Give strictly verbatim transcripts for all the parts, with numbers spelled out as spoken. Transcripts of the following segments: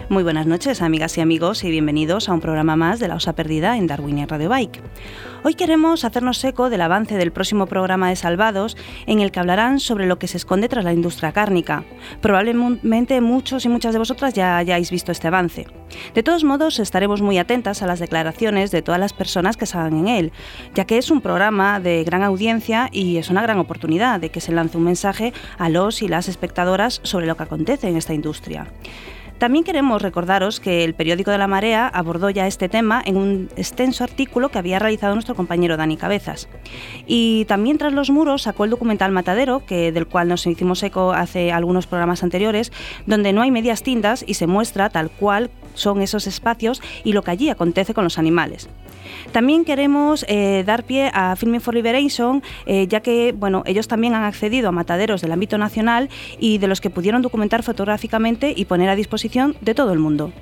Muy buenas noches, amigas y amigos, y bienvenidos a un programa más de La Osa Perdida en Darwin y Radio Bike. Hoy queremos hacernos eco del avance del próximo programa de Salvados, en el que hablarán sobre lo que se esconde tras la industria cárnica. Probablemente muchos y muchas de vosotras ya hayáis visto este avance. De todos modos, estaremos muy atentas a las declaraciones de todas las personas que salgan en él, ya que es un programa de gran audiencia y es una gran oportunidad de que se lance un mensaje a los y las espectadoras sobre lo que acontece en esta industria. También queremos recordaros que el periódico de La Marea abordó ya este tema en un extenso artículo que había realizado nuestro compañero Dani Cabezas. Y también Tras los muros sacó el documental Matadero, que, del cual nos hicimos eco hace algunos programas anteriores, donde no hay medias tintas y se muestra tal cual son esos espacios y lo que allí acontece con los animales. También queremos eh, dar pie a Filming for Liberation, eh, ya que bueno, ellos también han accedido a mataderos del ámbito nacional y de los que pudieron documentar fotográficamente y poner a disposición de todo el mundo.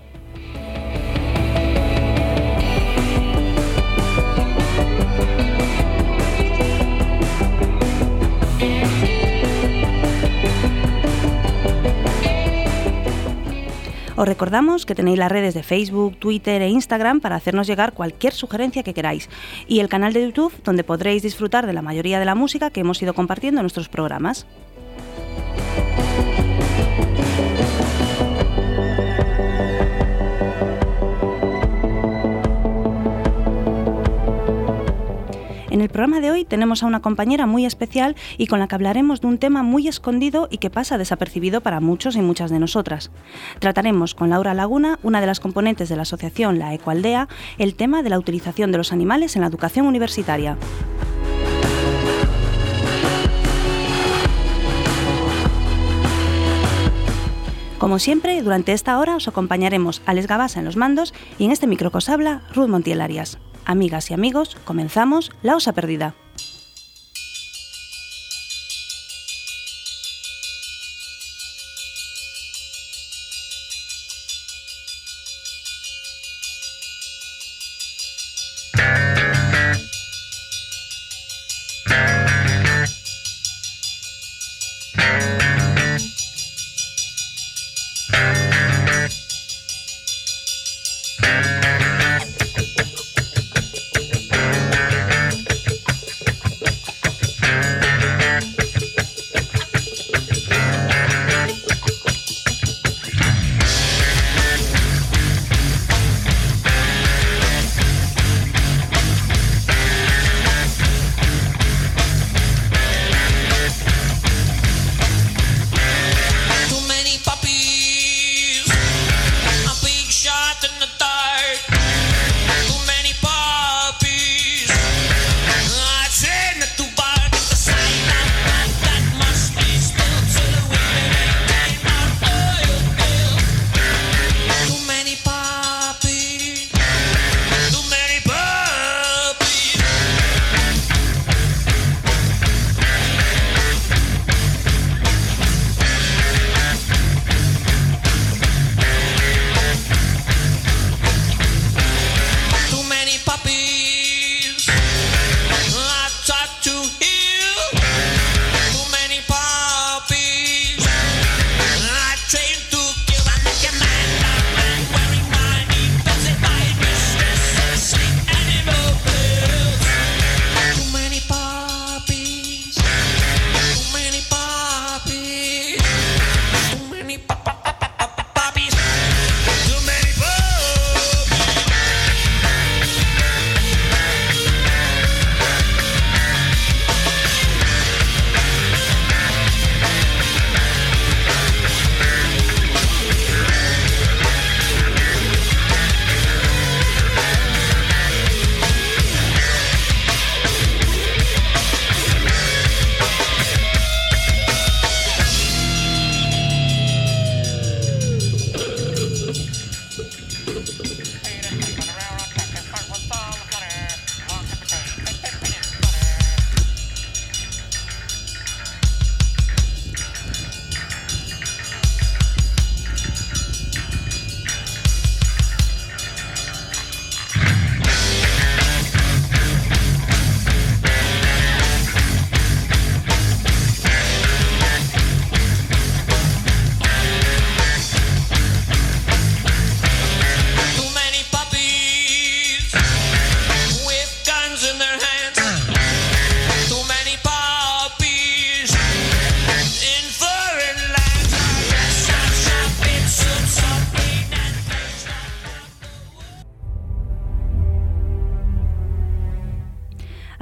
Os recordamos que tenéis las redes de Facebook, Twitter e Instagram para hacernos llegar cualquier sugerencia que queráis, y el canal de YouTube, donde podréis disfrutar de la mayoría de la música que hemos ido compartiendo en nuestros programas. En el programa de hoy tenemos a una compañera muy especial y con la que hablaremos de un tema muy escondido y que pasa desapercibido para muchos y muchas de nosotras. Trataremos con Laura Laguna, una de las componentes de la asociación La Ecoaldea, el tema de la utilización de los animales en la educación universitaria. Como siempre, durante esta hora os acompañaremos Alex Gabasa en los mandos y en este micro que os habla, Ruth Montiel Arias. Amigas y amigos, comenzamos La Osa Perdida.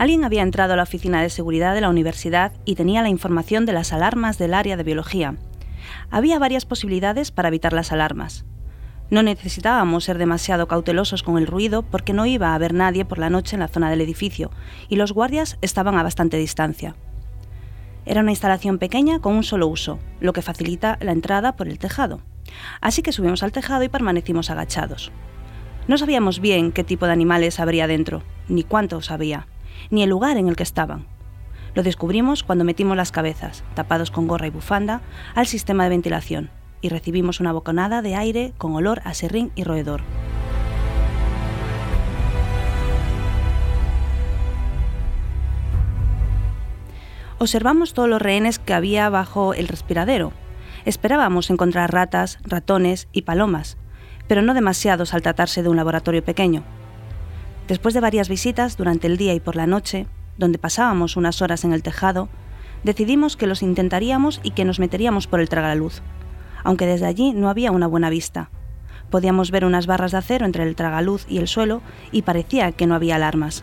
Alguien había entrado a la oficina de seguridad de la universidad y tenía la información de las alarmas del área de biología. Había varias posibilidades para evitar las alarmas. No necesitábamos ser demasiado cautelosos con el ruido porque no iba a haber nadie por la noche en la zona del edificio y los guardias estaban a bastante distancia. Era una instalación pequeña con un solo uso, lo que facilita la entrada por el tejado. Así que subimos al tejado y permanecimos agachados. No sabíamos bien qué tipo de animales habría dentro, ni cuántos había, ni el lugar en el que estaban. Lo descubrimos cuando metimos las cabezas, tapados con gorra y bufanda, al sistema de ventilación y recibimos una bocanada de aire con olor a serrín y roedor. Observamos todos los rehenes que había bajo el respiradero. Esperábamos encontrar ratas, ratones y palomas, pero no demasiados al tratarse de un laboratorio pequeño. Después de varias visitas durante el día y por la noche, donde pasábamos unas horas en el tejado, decidimos que los intentaríamos y que nos meteríamos por el tragaluz, aunque desde allí no había una buena vista. Podíamos ver unas barras de acero entre el tragaluz y el suelo y parecía que no había alarmas.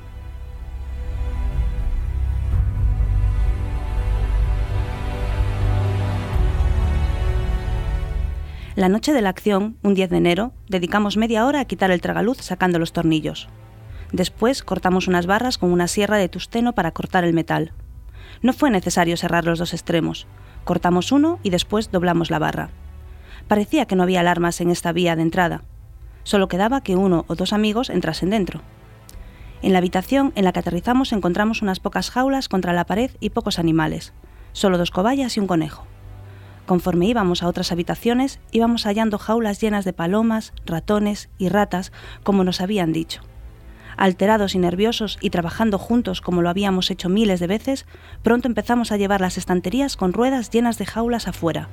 La noche de la acción, un diez de enero, dedicamos media hora a quitar el tragaluz sacando los tornillos. Después cortamos unas barras con una sierra de tusteno para cortar el metal. No fue necesario cerrar los dos extremos. Cortamos uno y después doblamos la barra. Parecía que no había alarmas en esta vía de entrada. Solo quedaba que uno o dos amigos entrasen dentro. En la habitación en la que aterrizamos encontramos unas pocas jaulas contra la pared y pocos animales. Solo dos cobayas y un conejo. Conforme íbamos a otras habitaciones, íbamos hallando jaulas llenas de palomas, ratones y ratas, como nos habían dicho. Alterados y nerviosos y trabajando juntos como lo habíamos hecho miles de veces, pronto empezamos a llevar las estanterías con ruedas llenas de jaulas afuera.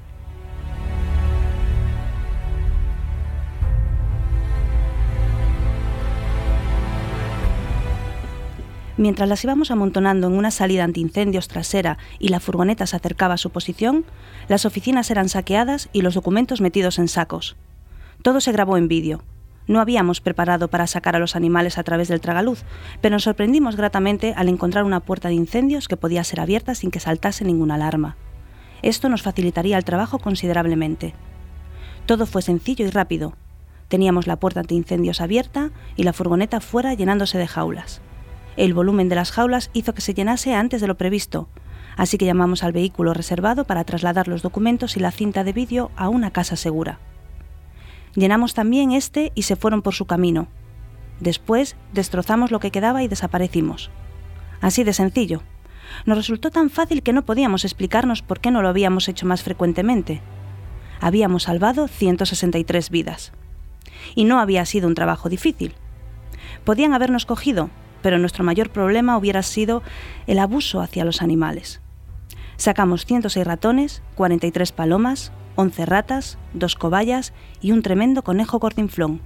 Mientras las íbamos amontonando en una salida antiincendios trasera y la furgoneta se acercaba a su posición, las oficinas eran saqueadas y los documentos metidos en sacos. Todo se grabó en vídeo. No habíamos preparado para sacar a los animales a través del tragaluz, pero nos sorprendimos gratamente al encontrar una puerta de incendios que podía ser abierta sin que saltase ninguna alarma. Esto nos facilitaría el trabajo considerablemente. Todo fue sencillo y rápido. Teníamos la puerta antiincendios abierta y la furgoneta fuera llenándose de jaulas. El volumen de las jaulas hizo que se llenase antes de lo previsto, así que llamamos al vehículo reservado para trasladar los documentos y la cinta de vídeo a una casa segura. Llenamos también este y se fueron por su camino. Después destrozamos lo que quedaba y desaparecimos. Así de sencillo. Nos resultó tan fácil que no podíamos explicarnos por qué no lo habíamos hecho más frecuentemente. Habíamos salvado ciento sesenta y tres vidas. Y no había sido un trabajo difícil. Podían habernos cogido, pero nuestro mayor problema hubiera sido el abuso hacia los animales. Sacamos ciento seis ratones, cuarenta y tres palomas, once ratas, dos cobayas y un tremendo conejo gordinflón.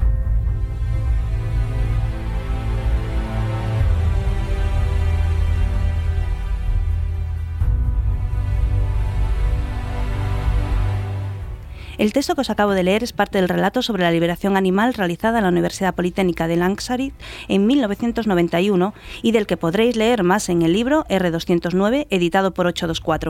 El texto que os acabo de leer es parte del relato sobre la liberación animal realizada en la Universidad Politécnica de Lanzarote en mil novecientos noventa y uno y del que podréis leer más en el libro erre doscientos nueve, editado por ochocientos veinticuatro.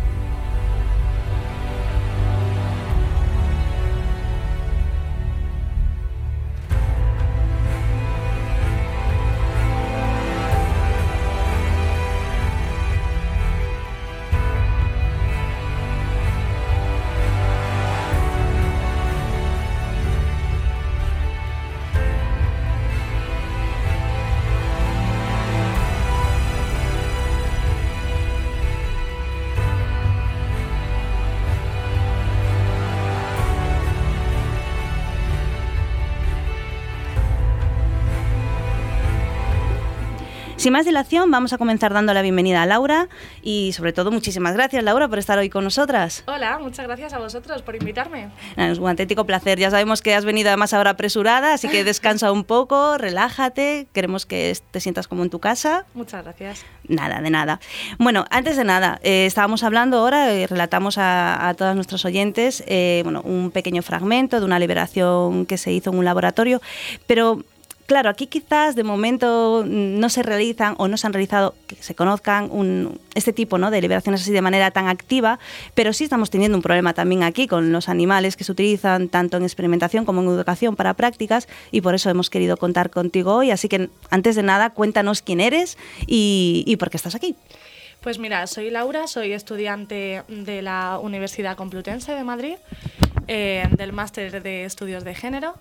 Sin más dilación, vamos a comenzar dando la bienvenida a Laura y, sobre todo, muchísimas gracias, Laura, por estar hoy con nosotras. Hola, muchas gracias a vosotros por invitarme. Es un auténtico placer. Ya sabemos que has venido además ahora apresurada, así que descansa un poco, relájate, queremos que te sientas como en tu casa. Muchas gracias. Nada, de nada. Bueno, antes de nada, eh, estábamos hablando ahora, eh, relatamos a, a todos nuestros oyentes eh, bueno, un pequeño fragmento de una liberación que se hizo en un laboratorio, pero claro, aquí quizás de momento no se realizan o no se han realizado, que se conozcan un, este tipo, ¿no?, de liberaciones así de manera tan activa, pero sí estamos teniendo un problema también aquí con los animales que se utilizan tanto en experimentación como en educación para prácticas, y por eso hemos querido contar contigo hoy. Así que antes de nada, cuéntanos quién eres y, y por qué estás aquí. Pues mira, soy Laura, soy estudiante de la Universidad Complutense de Madrid, eh, del Máster de Estudios de Género.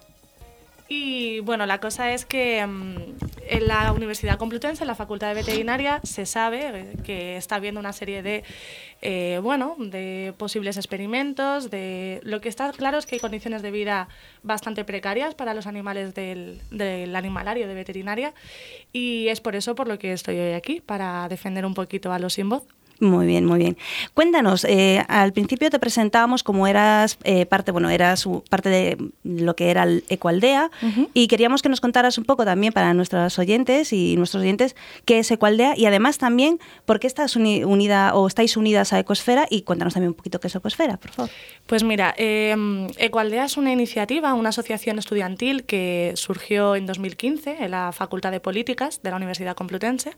Y bueno, la cosa es que um, en la Universidad Complutense, en la Facultad de Veterinaria, se sabe que está habiendo una serie de, eh, bueno, de posibles experimentos. De, lo que está claro es que hay condiciones de vida bastante precarias para los animales del, del animalario de veterinaria, y es por eso por lo que estoy hoy aquí, para defender un poquito a los sin voz. Muy bien, muy bien. Cuéntanos, eh, al principio te presentábamos como eras eh, parte, bueno, eras parte de lo que era el Ecoaldea, uh-huh. y queríamos que nos contaras un poco también para nuestros oyentes y nuestros oyentes qué es Ecoaldea, y además también por qué estás uni- unida o estáis unidas a Ecosfera, y cuéntanos también un poquito qué es Ecosfera, por favor. Pues mira, eh, Ecoaldea es una iniciativa, una asociación estudiantil que surgió en dos mil quince en la Facultad de Políticas de la Universidad Complutense,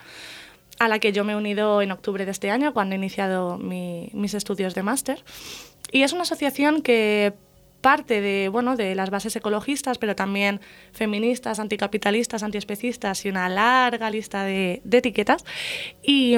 a la que yo me he unido en octubre de este año, cuando he iniciado mi, mis estudios de máster. Y es una asociación que parte de, bueno, de las bases ecologistas, pero también feministas, anticapitalistas, antiespecistas y una larga lista de, de etiquetas. Y,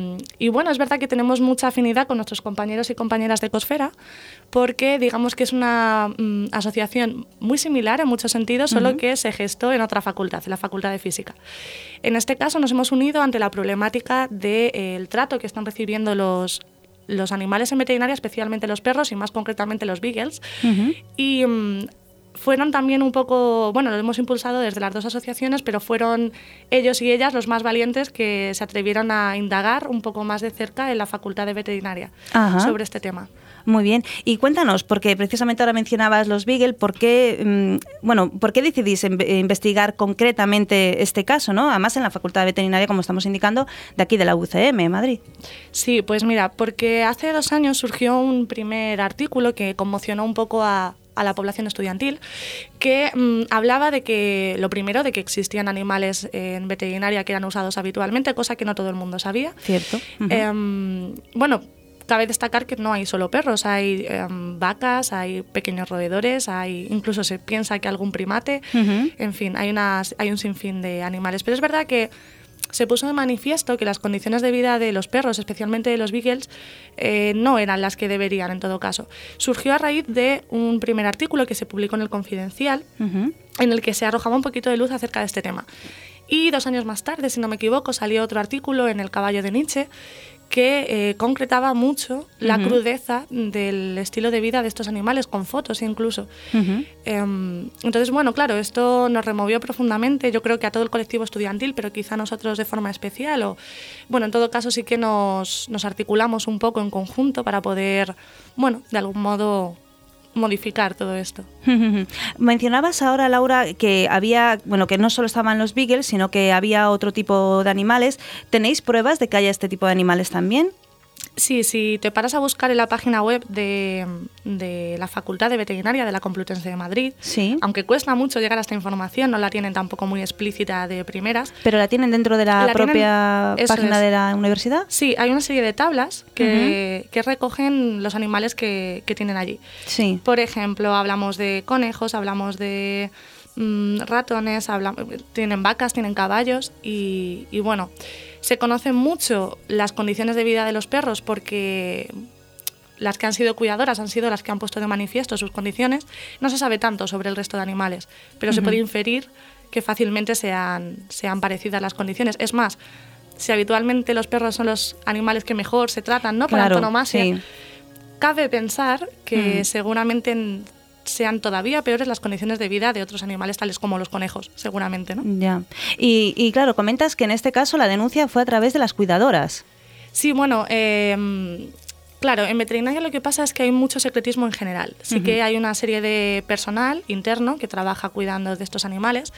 y bueno, es verdad que tenemos mucha afinidad con nuestros compañeros y compañeras de Ecosfera, porque digamos que es una um, asociación muy similar en muchos sentidos, solo uh-huh. que se gestó en otra facultad, en la Facultad de Física. En este caso nos hemos unido ante la problemática del eh, trato que están recibiendo los los animales en veterinaria, especialmente los perros y más concretamente los beagles. Uh-huh. Y um, fueron también un poco, bueno, lo hemos impulsado desde las dos asociaciones, pero fueron ellos y ellas los más valientes que se atrevieron a indagar un poco más de cerca en la Facultad de Veterinaria uh-huh. sobre este tema. Muy bien. Y cuéntanos, porque precisamente ahora mencionabas los beagle, ¿por qué, mmm, bueno, ¿por qué decidís en, investigar concretamente este caso, ¿no? Además en la Facultad de Veterinaria, como estamos indicando, de aquí de la U C M, Madrid. Sí, pues mira, porque hace dos años surgió un primer artículo que conmocionó un poco a a la población estudiantil, que mmm, hablaba de que, lo primero, de que existían animales en veterinaria que eran usados habitualmente, cosa que no todo el mundo sabía. Cierto. Uh-huh. Eh, bueno, cabe destacar que no hay solo perros, hay eh, vacas, hay pequeños roedores, hay, incluso se piensa que algún primate, uh-huh. en fin, hay, unas, hay un sinfín de animales. Pero es verdad que se puso de manifiesto que las condiciones de vida de los perros, especialmente de los beagles, eh, no eran las que deberían en todo caso. Surgió a raíz de un primer artículo que se publicó en El Confidencial, uh-huh. en el que se arrojaba un poquito de luz acerca de este tema. Y dos años más tarde, si no me equivoco, salió otro artículo en El Caballo de Nietzsche que eh, concretaba mucho la uh-huh. crudeza del estilo de vida de estos animales, con fotos incluso. Uh-huh. Eh, entonces, bueno, claro, esto nos removió profundamente, yo creo que a todo el colectivo estudiantil, pero quizá a nosotros de forma especial. O, bueno, en todo caso sí que nos, nos articulamos un poco en conjunto para poder, bueno, de algún modo modificar todo esto. Mencionabas ahora, Laura, que había, bueno, que no solo estaban los beagles, sino que había otro tipo de animales. ¿Tenéis pruebas de que haya este tipo de animales también? Sí, si te paras a buscar en la página web de, de la Facultad de Veterinaria de la Complutense de Madrid, sí. aunque cuesta mucho llegar a esta información, no la tienen tampoco muy explícita de primeras. ¿Pero la tienen dentro de la, la propia tienen, página de la universidad? Sí, hay una serie de tablas que, uh-huh. que recogen los animales que, que tienen allí. Sí. Por ejemplo, hablamos de conejos, hablamos de mmm, ratones, hablamos, tienen vacas, tienen caballos y, y bueno... Se conocen mucho las condiciones de vida de los perros porque las que han sido cuidadoras han sido las que han puesto de manifiesto sus condiciones. No se sabe tanto sobre el resto de animales, pero uh-huh. se puede inferir que fácilmente sean, sean parecidas las condiciones. Es más, si habitualmente los perros son los animales que mejor se tratan, ¿no? Por claro, antonomasia, sí. cabe pensar que uh-huh. seguramente... En, sean todavía peores las condiciones de vida de otros animales tales como los conejos, seguramente, ¿no? Ya. Y, y claro, comentas que en este caso la denuncia fue a través de las cuidadoras. Sí, bueno, eh, claro, en veterinaria lo que pasa es que hay mucho secretismo en general. Sí uh-huh. que hay una serie de personal interno que trabaja cuidando de estos animales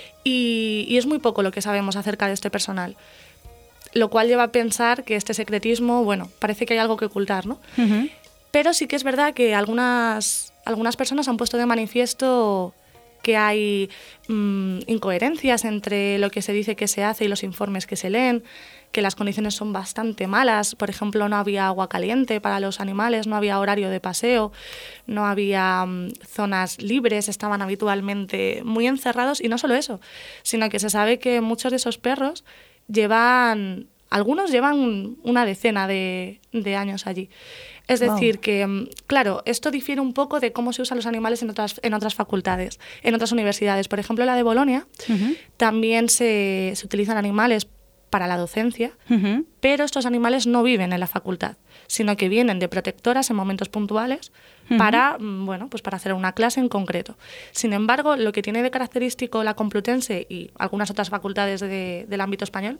y, y es muy poco lo que sabemos acerca de este personal, lo cual lleva a pensar que este secretismo, bueno, parece que hay algo que ocultar, ¿no? Uh-huh. Pero sí que es verdad que algunas... Algunas personas han puesto de manifiesto que hay mmm, incoherencias entre lo que se dice que se hace y los informes que se leen, que las condiciones son bastante malas. Por ejemplo, no había agua caliente para los animales, no había horario de paseo, no había um, zonas libres, estaban habitualmente muy encerrados. Y no solo eso, sino que se sabe que muchos de esos perros llevan, algunos llevan una decena de, de años allí. Es decir, wow. que, claro, esto difiere un poco de cómo se usan los animales en otras, en otras facultades, en otras universidades. Por ejemplo, la de Bolonia, uh-huh. también se, se utilizan animales para la docencia, uh-huh. pero estos animales no viven en la facultad, sino que vienen de protectoras en momentos puntuales uh-huh. para, bueno, pues para hacer una clase en concreto. Sin embargo, lo que tiene de característico la Complutense y algunas otras facultades de, del ámbito español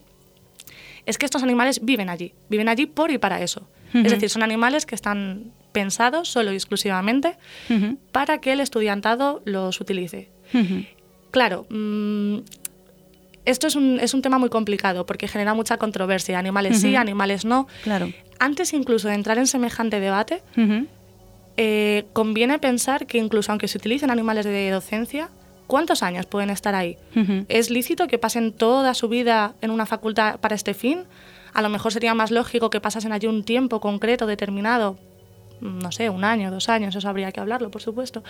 es que estos animales viven allí, viven allí por y para eso. Uh-huh. Es decir, son animales que están pensados solo y exclusivamente uh-huh. para que el estudiantado los utilice. Uh-huh. Claro, mmm, esto es un, es un tema muy complicado porque genera mucha controversia. Animales uh-huh. sí, animales no. Claro. Antes incluso de entrar en semejante debate, uh-huh. eh, conviene pensar que incluso aunque se utilicen animales de docencia, ¿cuántos años pueden estar ahí? Uh-huh. ¿Es lícito que pasen toda su vida en una facultad para este fin? A lo mejor sería más lógico que pasasen allí un tiempo concreto, determinado, no sé, un año, dos años, eso habría que hablarlo, por supuesto,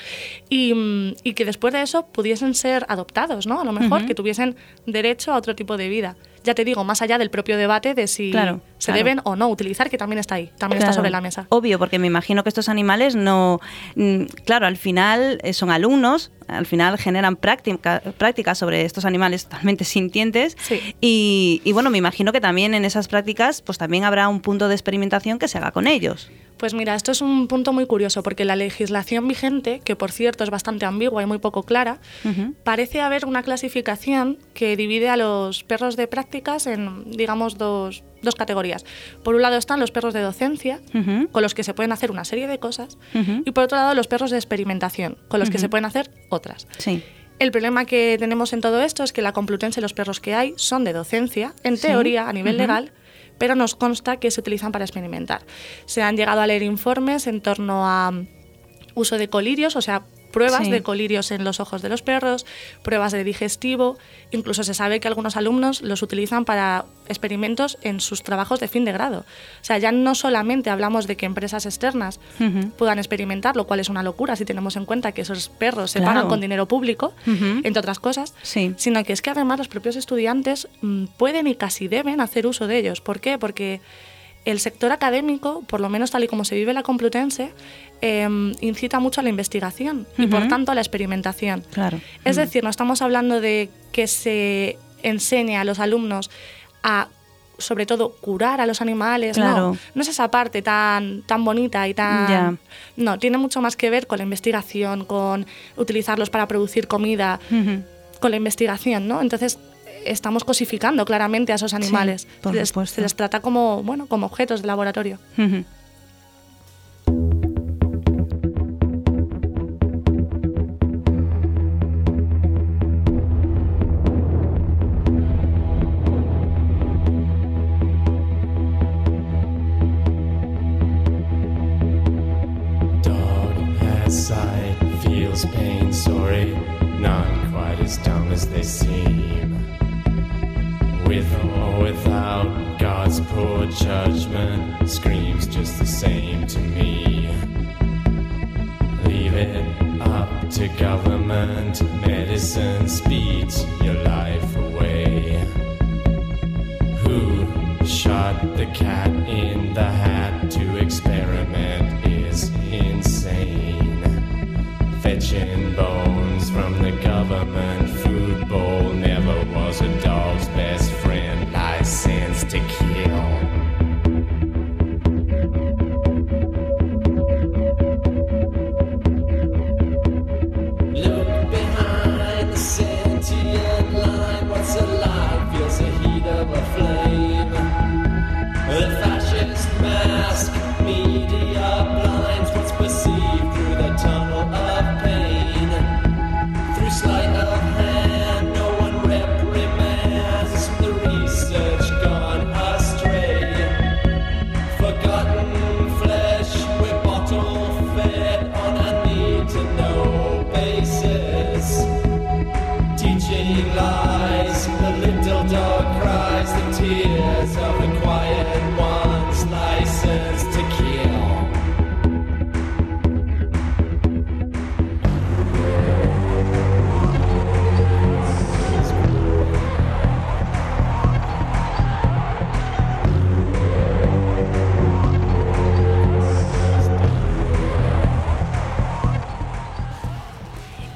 y, y que después de eso pudiesen ser adoptados, ¿no? A lo mejor uh-huh. que tuviesen derecho a otro tipo de vida. Ya te digo, más allá del propio debate de si claro, se claro. deben o no utilizar, que también está ahí, también claro. está sobre la mesa. Obvio, porque me imagino que estos animales no... Claro, al final son alumnos, al final generan práctica, prácticas sobre estos animales totalmente sintientes sí. y, y bueno, me imagino que también en esas prácticas pues también habrá un punto de experimentación que se haga con ellos. Pues mira, esto es un punto muy curioso porque la legislación vigente, que por cierto es bastante ambigua y muy poco clara, uh-huh. parece haber una clasificación que divide a los perros de prácticas en, digamos, dos, dos categorías. Por un lado están los perros de docencia, uh-huh. con los que se pueden hacer una serie de cosas, uh-huh. y por otro lado los perros de experimentación, con los uh-huh. que se pueden hacer otras. Sí. El problema que tenemos en todo esto es que la Complutense, los perros que hay, son de docencia, en ¿Sí? teoría, a nivel uh-huh. legal, pero nos consta que se utilizan para experimentar. Se han llegado a leer informes en torno a uso de colirios, o sea, pruebas sí. de colirios en los ojos de los perros, pruebas de digestivo, incluso se sabe que algunos alumnos los utilizan para experimentos en sus trabajos de fin de grado. O sea, ya no solamente hablamos de que empresas externas uh-huh. puedan experimentar, lo cual es una locura si tenemos en cuenta que esos perros se claro. pagan con dinero público, uh-huh. entre otras cosas, sí. sino que es que además los propios estudiantes mmm, pueden y casi deben hacer uso de ellos. ¿Por qué? Porque el sector académico, por lo menos tal y como se vive en la Complutense, eh, incita mucho a la investigación uh-huh. y por tanto a la experimentación. Claro. Es uh-huh. decir, no estamos hablando de que se enseñe a los alumnos a, sobre todo, curar a los animales. Claro. No, no es esa parte tan, tan bonita y tan... Yeah. No, tiene mucho más que ver con la investigación, con utilizarlos para producir comida, uh-huh. con la investigación, ¿no? Entonces estamos cosificando claramente a esos animales. Sí, por les, supuesto. Se les trata como, bueno, como objetos de laboratorio. Uh-huh. Dog has sight, feels pain, sorry, not quite as dumb as they seem. With or without God's poor judgment, screams just the same to me. Leave it up to government, medicine speeds your life away. Who shot the cat in the hat to experiment is insane. Fetching bones from the government food bowl never was a dog's best friend, license to kill. Look behind the sentient line, what's alive feels the heat of a flame. The fascist man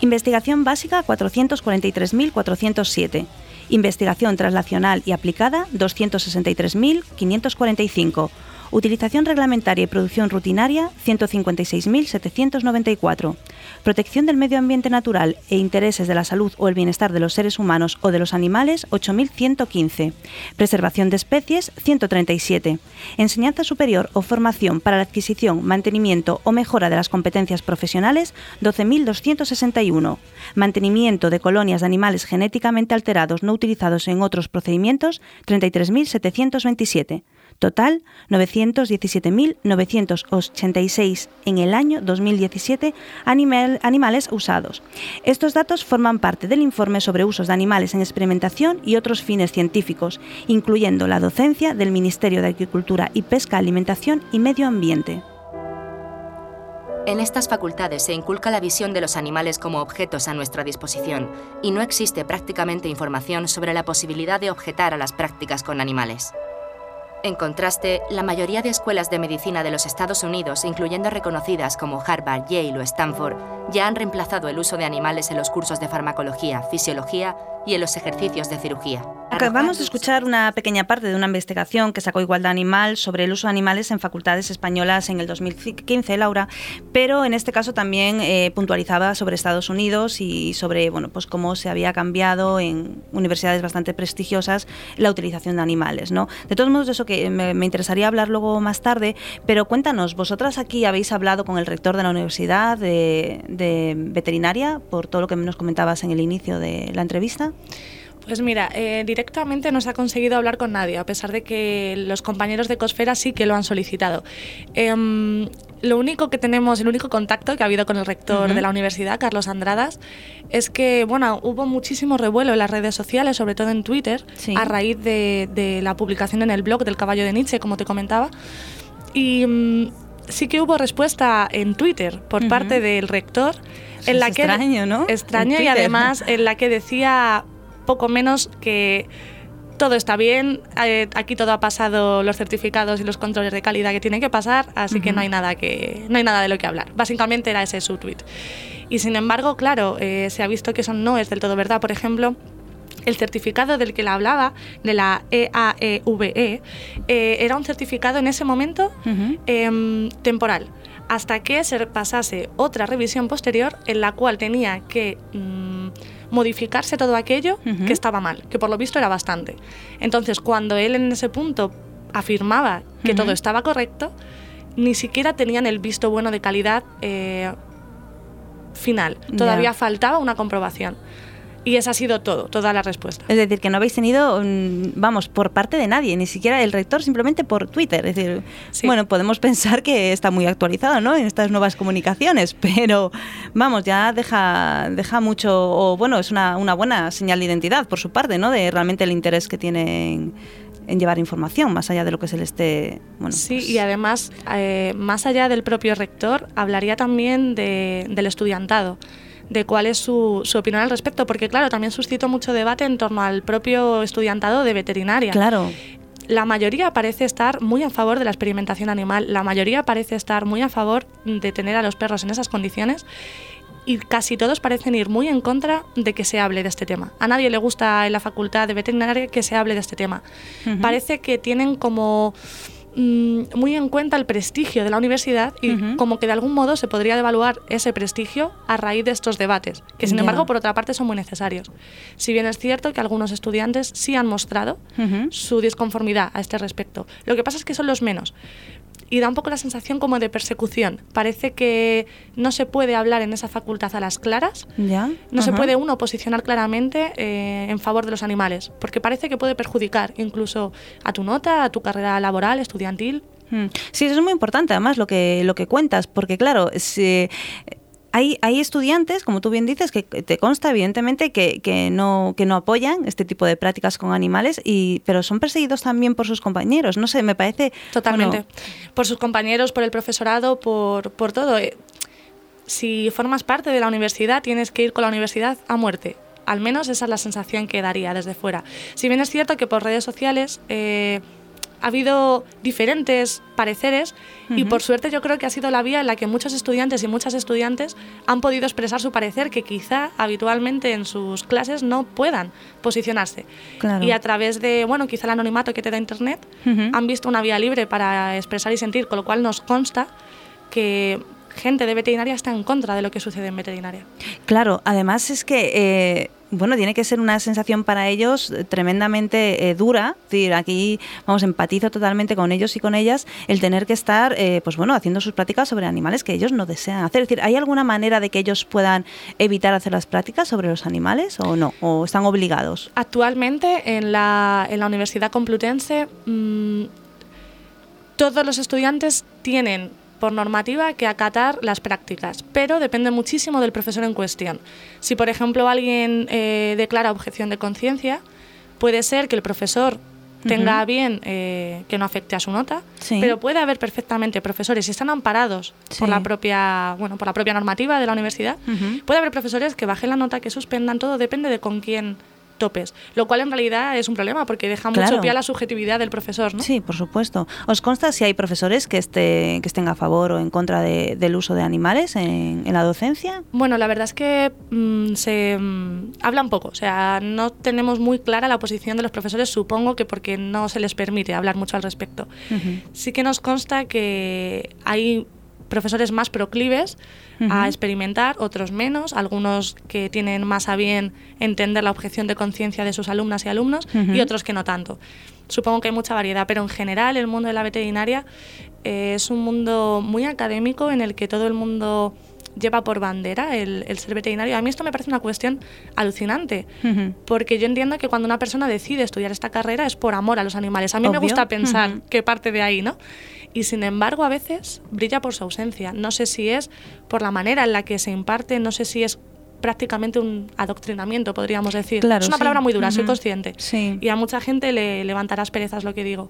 Investigación básica cuatrocientos cuarenta y tres mil cuatrocientos siete. Investigación translacional y aplicada doscientos sesenta y tres mil quinientos cuarenta y cinco. Utilización reglamentaria y producción rutinaria ciento cincuenta y seis mil setecientos noventa y cuatro. Protección del medio ambiente natural e intereses de la salud o el bienestar de los seres humanos o de los animales ocho mil ciento quince. Preservación de especies ciento treinta y siete. Enseñanza superior o formación para la adquisición, mantenimiento o mejora de las competencias profesionales doce mil doscientos sesenta y uno. Mantenimiento de colonias de animales genéticamente alterados no utilizados en otros procedimientos treinta y tres mil setecientos veintisiete. Total, novecientos diecisiete mil novecientos ochenta y seis en el año dos mil diecisiete animal, animales usados. Estos datos forman parte del informe sobre usos de animales en experimentación y otros fines científicos, incluyendo la docencia del Ministerio de Agricultura y Pesca, Alimentación y Medio Ambiente. En estas facultades se inculca la visión de los animales como objetos a nuestra disposición y no existe prácticamente información sobre la posibilidad de objetar a las prácticas con animales. En contraste, la mayoría de escuelas de medicina de los Estados Unidos, incluyendo reconocidas como Harvard, Yale o Stanford, ya han reemplazado el uso de animales en los cursos de farmacología, fisiología y en los ejercicios de cirugía. Acabamos de escuchar una pequeña parte de una investigación que sacó Igualdad Animal sobre el uso de animales en facultades españolas en el dos mil quince, Laura, pero en este caso también eh, puntualizaba sobre Estados Unidos y sobre bueno, pues cómo se había cambiado en universidades bastante prestigiosas la utilización de animales, ¿no? De todos modos, de eso que me, me interesaría hablar luego más tarde, pero cuéntanos, vosotras aquí habéis hablado con el rector de la universidad de, de veterinaria por todo lo que nos comentabas en el inicio de la entrevista. Pues mira, eh, directamente no se ha conseguido hablar con nadie, a pesar de que los compañeros de Ecosfera sí que lo han solicitado. Eh, lo único que tenemos, el único contacto que ha habido con el rector uh-huh. de la universidad, Carlos Andradas, es que bueno, hubo muchísimo revuelo en las redes sociales, sobre todo en Twitter, sí. a raíz de, de la publicación en el blog del caballo de Nietzsche, como te comentaba. Y mm, sí que hubo respuesta en Twitter por uh-huh. parte del rector. En es la que, extraño, ¿no? Extraño y además en la que decía poco menos que todo está bien, eh, aquí todo ha pasado los certificados y los controles de calidad que tienen que pasar, así uh-huh. que no hay nada que no hay nada de lo que hablar. Básicamente era ese su tweet. Y sin embargo, claro, eh, se ha visto que eso no es del todo verdad. Por ejemplo, el certificado del que la hablaba, de la E A E V E, eh, era un certificado en ese momento uh-huh. eh, temporal, hasta que se pasase otra revisión posterior en la cual tenía que mmm, modificarse todo aquello uh-huh. que estaba mal, que por lo visto era bastante. Entonces, cuando él en ese punto afirmaba que uh-huh. todo estaba correcto, ni siquiera tenían el visto bueno de calidad eh, final. Todavía yeah. faltaba una comprobación. Y esa ha sido todo, toda la respuesta. Es decir, que no habéis tenido, vamos, por parte de nadie, ni siquiera el rector, simplemente por Twitter. Es decir, sí. bueno, podemos pensar que está muy actualizado, ¿no?, en estas nuevas comunicaciones, pero, vamos, ya deja, deja mucho, o bueno, es una, una buena señal de identidad por su parte, ¿no?, de realmente el interés que tienen en llevar información, más allá de lo que se le esté... Bueno, sí, pues... y además, eh, más allá del propio rector, hablaría también de, del estudiantado, de cuál es su, su opinión al respecto, porque claro, también suscitó mucho debate en torno al propio estudiantado de veterinaria. Claro. La mayoría parece estar muy a favor de la experimentación animal, la mayoría parece estar muy a favor de tener a los perros en esas condiciones, y casi todos parecen ir muy en contra de que se hable de este tema. A nadie le gusta en la facultad de veterinaria que se hable de este tema. Uh-huh. Parece que tienen como muy en cuenta el prestigio de la universidad y uh-huh. como que de algún modo se podría devaluar ese prestigio a raíz de estos debates, que sin yeah. embargo por otra parte son muy necesarios. Si bien es cierto que algunos estudiantes sí han mostrado uh-huh. su disconformidad a este respecto. Lo que pasa es que son los menos. Y da un poco la sensación como de persecución. Parece que no se puede hablar en esa facultad a las claras, ¿Ya? no uh-huh. se puede uno posicionar claramente eh, en favor de los animales, porque parece que puede perjudicar incluso a tu nota, a tu carrera laboral, estudiantil. Sí, eso es muy importante, además, lo que, lo que cuentas, porque claro, si... Hay, hay estudiantes, como tú bien dices, que te consta evidentemente que, que, no, que no apoyan este tipo de prácticas con animales, y, pero son perseguidos también por sus compañeros. No sé, me parece... Totalmente. Bueno, por sus compañeros, por el profesorado, por, por todo. Si formas parte de la universidad, tienes que ir con la universidad a muerte. Al menos esa es la sensación que daría desde fuera. Si bien es cierto que por redes sociales... Eh, ha habido diferentes pareceres uh-huh. y por suerte yo creo que ha sido la vía en la que muchos estudiantes y muchas estudiantes han podido expresar su parecer que quizá habitualmente en sus clases no puedan posicionarse. Claro. Y a través de, bueno, quizá el anonimato que te da Internet, uh-huh. han visto una vía libre para expresar y sentir, con lo cual nos consta que gente de veterinaria está en contra de lo que sucede en veterinaria. Claro, además es que, eh, bueno, tiene que ser una sensación para ellos tremendamente eh, dura. Es decir, aquí, vamos, empatizo totalmente con ellos y con ellas, el tener que estar, eh, pues bueno, haciendo sus prácticas sobre animales que ellos no desean hacer. Es decir, ¿hay alguna manera de que ellos puedan evitar hacer las prácticas sobre los animales o no? ¿O están obligados? Actualmente, en la, en la Universidad Complutense, mmm, todos los estudiantes tienen por normativa que acatar las prácticas, pero depende muchísimo del profesor en cuestión. Si, por ejemplo, alguien eh, declara objeción de conciencia, puede ser que el profesor tenga uh-huh. bien eh, que no afecte a su nota, sí. pero puede haber perfectamente profesores, si están amparados sí. por la propia, bueno, por la propia normativa de la universidad, uh-huh. puede haber profesores que bajen la nota, que suspendan, todo depende de con quién topes, lo cual en realidad es un problema porque deja mucho claro. pie a la subjetividad del profesor, ¿no? Sí, por supuesto. ¿Os consta si hay profesores que, esté, que estén a favor o en contra de, del uso de animales en, en la docencia? Bueno, la verdad es que mmm, se mmm, habla un poco, o sea, no tenemos muy clara la posición de los profesores, supongo que porque no se les permite hablar mucho al respecto. Uh-huh. Sí que nos consta que hay profesores más proclives uh-huh. a experimentar, otros menos, algunos que tienen más a bien entender la objeción de conciencia de sus alumnas y alumnos uh-huh. y otros que no tanto. Supongo que hay mucha variedad, pero en general el mundo de la veterinaria eh, es un mundo muy académico en el que todo el mundo lleva por bandera el, el ser veterinario. A mí esto me parece una cuestión alucinante, uh-huh. porque yo entiendo que cuando una persona decide estudiar esta carrera es por amor a los animales. A mí Obvio. me gusta pensar uh-huh. que parte de ahí, ¿no? Y sin embargo a veces brilla por su ausencia. No sé si es por la manera en la que se imparte, no sé si es prácticamente un adoctrinamiento, podríamos decir. Claro, es una sí. palabra muy dura, uh-huh. soy consciente. Sí. Y a mucha gente le levantará asperezas lo que digo.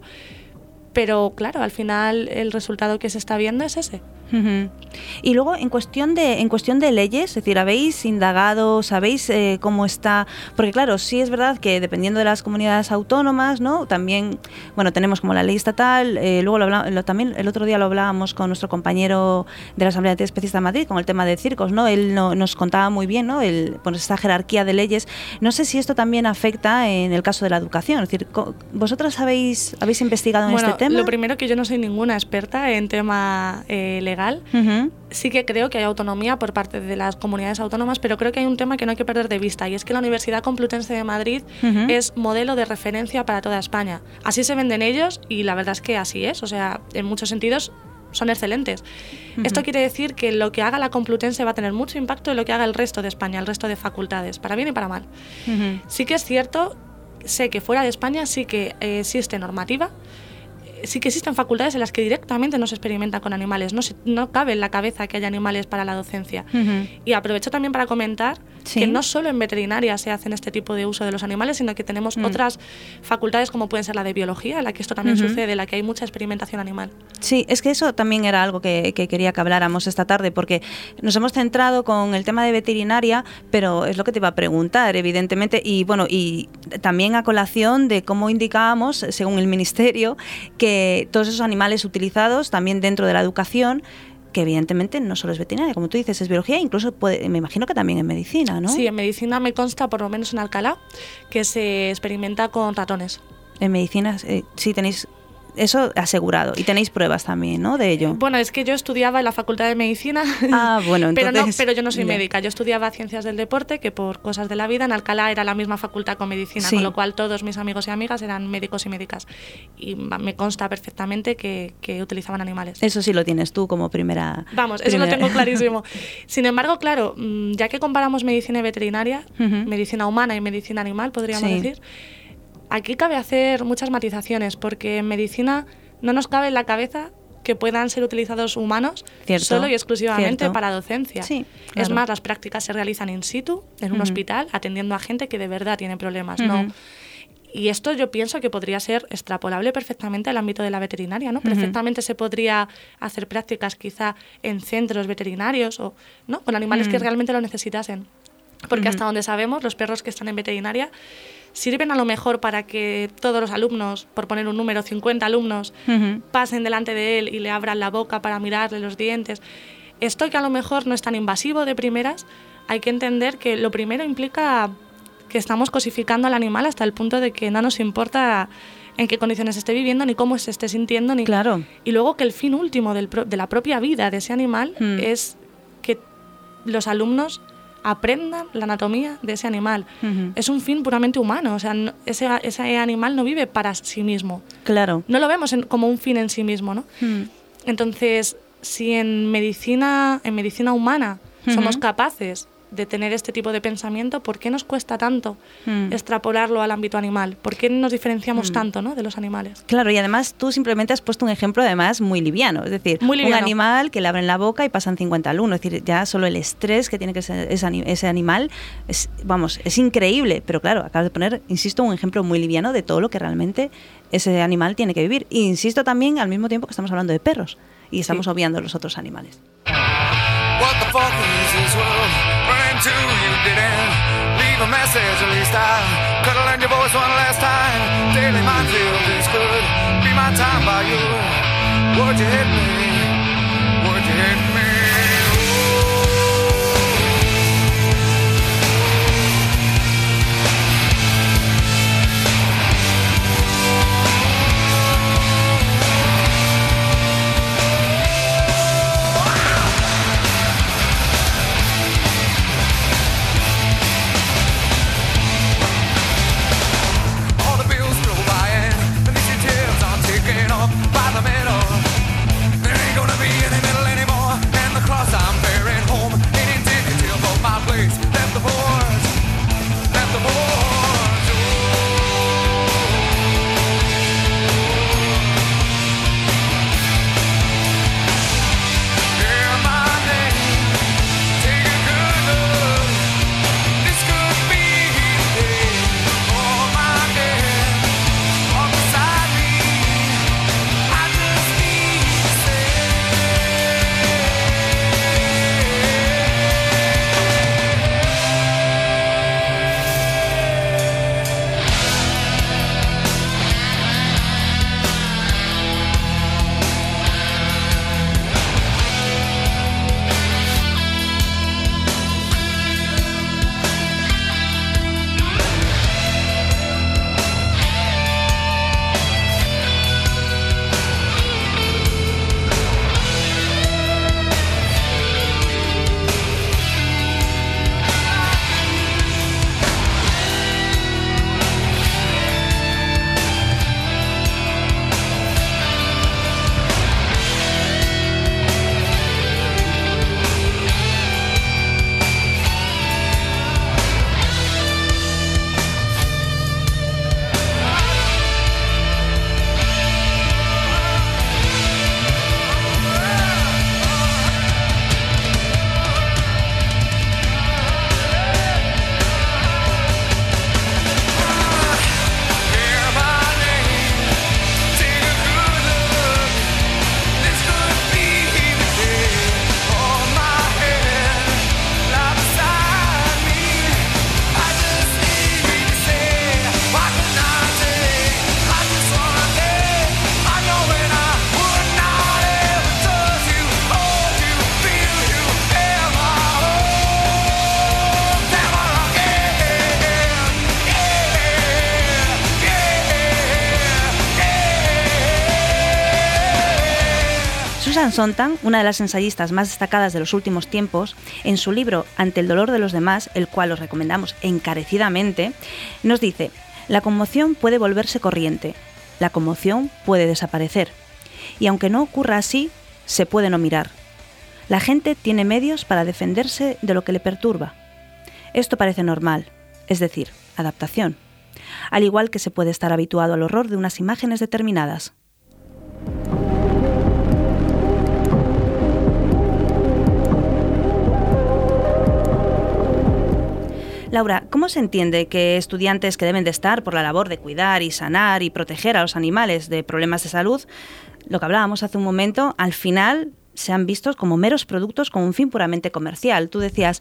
Pero claro, al final el resultado que se está viendo es ese. Uh-huh. Y luego en cuestión de en cuestión de leyes, es decir, ¿habéis indagado, sabéis eh, cómo está? Porque claro, sí es verdad que dependiendo de las comunidades autónomas, ¿no? También, bueno, tenemos como la ley estatal, eh, luego lo hablamos, lo, también el otro día lo hablábamos con nuestro compañero de la Asamblea de Especistas de Madrid, con el tema de circos, ¿no? Él no, nos contaba muy bien, ¿no? El, pues esta jerarquía de leyes. No sé si esto también afecta en el caso de la educación, es decir, ¿vosotras habéis, habéis investigado en bueno, este tema? Lo primero, que yo no soy ninguna experta en tema eh, legal. Uh-huh. Sí que creo que hay autonomía por parte de las comunidades autónomas, pero creo que hay un tema que no hay que perder de vista, y es que la Universidad Complutense de Madrid uh-huh. es modelo de referencia para toda España. Así se venden ellos y la verdad es que así es, o sea, en muchos sentidos son excelentes. Uh-huh. Esto quiere decir que lo que haga la Complutense va a tener mucho impacto en lo que haga el resto de España, el resto de facultades, para bien y para mal. Uh-huh. Sí que es cierto, sé que fuera de España sí que eh, existe normativa, sí que existen facultades en las que directamente no se experimenta con animales, no, se, no cabe en la cabeza que haya animales para la docencia. Uh-huh. Y aprovecho también para comentar ¿Sí? que no solo en veterinaria se hacen este tipo de uso de los animales, sino que tenemos uh-huh. otras facultades como pueden ser la de biología, en la que esto también uh-huh. sucede, en la que hay mucha experimentación animal. Sí, es que eso también era algo que, que quería que habláramos esta tarde, porque nos hemos centrado con el tema de veterinaria, pero es lo que te iba a preguntar, evidentemente, y bueno, y también a colación de cómo indicábamos, según el Ministerio, que todos esos animales utilizados también dentro de la educación, que evidentemente no solo es veterinaria, como tú dices, es biología, incluso puede, me imagino que también en medicina, ¿no? Sí, en medicina me consta, por lo menos en Alcalá, que se experimenta con ratones. En medicina eh, sí tenéis eso asegurado y tenéis pruebas también, ¿no? De ello. Bueno, es que yo estudiaba en la Facultad de Medicina. Ah, bueno, entonces. pero, no, pero yo no soy médica. Yo estudiaba Ciencias del Deporte, que por cosas de la vida en Alcalá era la misma facultad con Medicina, sí. con lo cual todos mis amigos y amigas eran médicos y médicas. Y me consta perfectamente que, que utilizaban animales. Eso sí lo tienes tú como primera. Vamos, primera. Eso lo tengo clarísimo. Sin embargo, claro, ya que comparamos medicina y veterinaria, uh-huh. medicina humana y medicina animal, podríamos sí. decir, aquí cabe hacer muchas matizaciones, porque en medicina no nos cabe en la cabeza que puedan ser utilizados humanos Cierto. solo y exclusivamente Cierto. para docencia. Sí, claro. Es más, las prácticas se realizan in situ, en un uh-huh. hospital, atendiendo a gente que de verdad tiene problemas, uh-huh. ¿no? Y esto yo pienso que podría ser extrapolable perfectamente al ámbito de la veterinaria, ¿no? Uh-huh. Perfectamente se podría hacer prácticas quizá en centros veterinarios o ¿no? con animales uh-huh. que realmente lo necesitasen. Porque uh-huh. hasta donde sabemos, los perros que están en veterinaria sirven a lo mejor para que todos los alumnos, por poner un número, cincuenta alumnos, uh-huh. pasen delante de él y le abran la boca para mirarle los dientes. Esto que a lo mejor no es tan invasivo de primeras, hay que entender que lo primero implica que estamos cosificando al animal hasta el punto de que no nos importa en qué condiciones esté viviendo, ni cómo se esté sintiendo, ni claro. Y luego que el fin último del pro- de la propia vida de ese animal mm. es que los alumnos aprendan la anatomía de ese animal. Uh-huh. Es un fin puramente humano, o sea, no, ese, ese animal no vive para sí mismo. Claro. No lo vemos en, como un fin en sí mismo, ¿no? Mm. Entonces, si en medicina, en medicina humana uh-huh. somos capaces de tener este tipo de pensamiento, ¿por qué nos cuesta tanto mm. extrapolarlo al ámbito animal? ¿Por qué nos diferenciamos mm. tanto, ¿no?, de los animales? Claro, y además tú simplemente has puesto un ejemplo además muy liviano, es decir, muy liviano. Un animal que le abren la boca y pasan cincuenta alumnos, es decir, ya solo el estrés que tiene que ser ese, ese animal, es, vamos, es increíble, pero claro, acabas de poner, insisto, un ejemplo muy liviano de todo lo que realmente ese animal tiene que vivir. E insisto también al mismo tiempo que estamos hablando de perros y estamos sí. obviando los otros animales. What the fuck is this world? Running to you didn't leave a message, at least I could have learned your voice one last time. Daily mind feel this could be my time by you. Would you hit me? Would you hit me? Susan Sontag, una de las ensayistas más destacadas de los últimos tiempos, en su libro Ante el dolor de los demás, el cual os recomendamos encarecidamente, nos dice: la conmoción puede volverse corriente, la conmoción puede desaparecer, y aunque no ocurra así, se puede no mirar. La gente tiene medios para defenderse de lo que le perturba. Esto parece normal, es decir, adaptación, al igual que se puede estar habituado al horror de unas imágenes determinadas. Laura, ¿cómo se entiende que estudiantes que deben de estar por la labor de cuidar y sanar y proteger a los animales de problemas de salud, lo que hablábamos hace un momento, al final sean vistos como meros productos con un fin puramente comercial? Tú decías,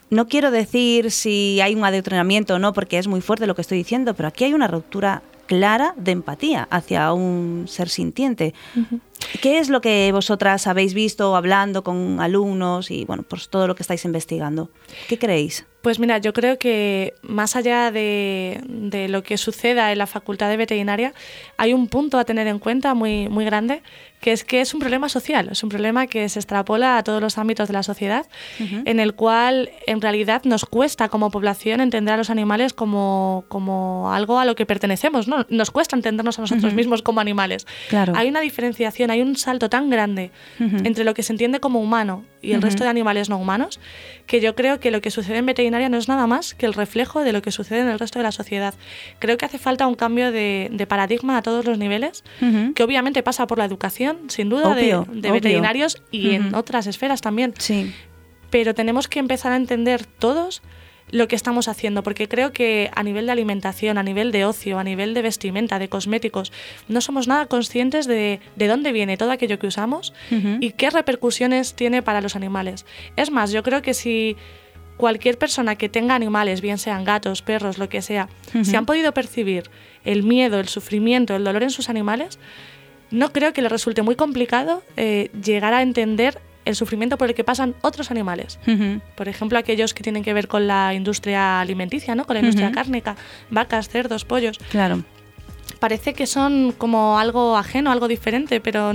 no quiero decir si hay un adoctrinamiento o no, porque es muy fuerte lo que estoy diciendo, pero aquí hay una ruptura clara de empatía hacia un ser sintiente. Uh-huh. ¿Qué es lo que vosotras habéis visto hablando con alumnos y bueno, pues todo lo que estáis investigando? ¿Qué creéis? Pues mira, yo creo que más allá de, de lo que suceda en la Facultad de Veterinaria, hay un punto a tener en cuenta muy, muy grande, que es que es un problema social, es un problema que se extrapola a todos los ámbitos de la sociedad, uh-huh. en el cual en realidad nos cuesta como población entender a los animales como, como algo a lo que pertenecemos, ¿no? Nos cuesta entendernos a nosotros uh-huh. mismos como animales. Claro. Hay una diferenciación, hay un salto tan grande uh-huh. entre lo que se entiende como humano y el uh-huh. resto de animales no humanos, que yo creo que lo que sucede en veterinaria no es nada más que el reflejo de lo que sucede en el resto de la sociedad. Creo que hace falta un cambio de, de paradigma a todos los niveles, uh-huh. que obviamente pasa por la educación, sin duda, obvio, de, de veterinarios y uh-huh. en otras esferas también. Sí. Pero tenemos que empezar a entender todos lo que estamos haciendo, porque creo que a nivel de alimentación, a nivel de ocio, a nivel de vestimenta, de cosméticos, no somos nada conscientes de, de dónde viene todo aquello que usamos uh-huh. y qué repercusiones tiene para los animales. Es más, yo creo que si cualquier persona que tenga animales, bien sean gatos, perros, lo que sea, uh-huh. si han podido percibir el miedo, el sufrimiento, el dolor en sus animales, no creo que les resulte muy complicado eh, llegar a entender el sufrimiento por el que pasan otros animales. Uh-huh. Por ejemplo, aquellos que tienen que ver con la industria alimenticia, ¿no? Con la industria uh-huh. cárnica, vacas, cerdos, pollos. Claro. Parece que son como algo ajeno, algo diferente, pero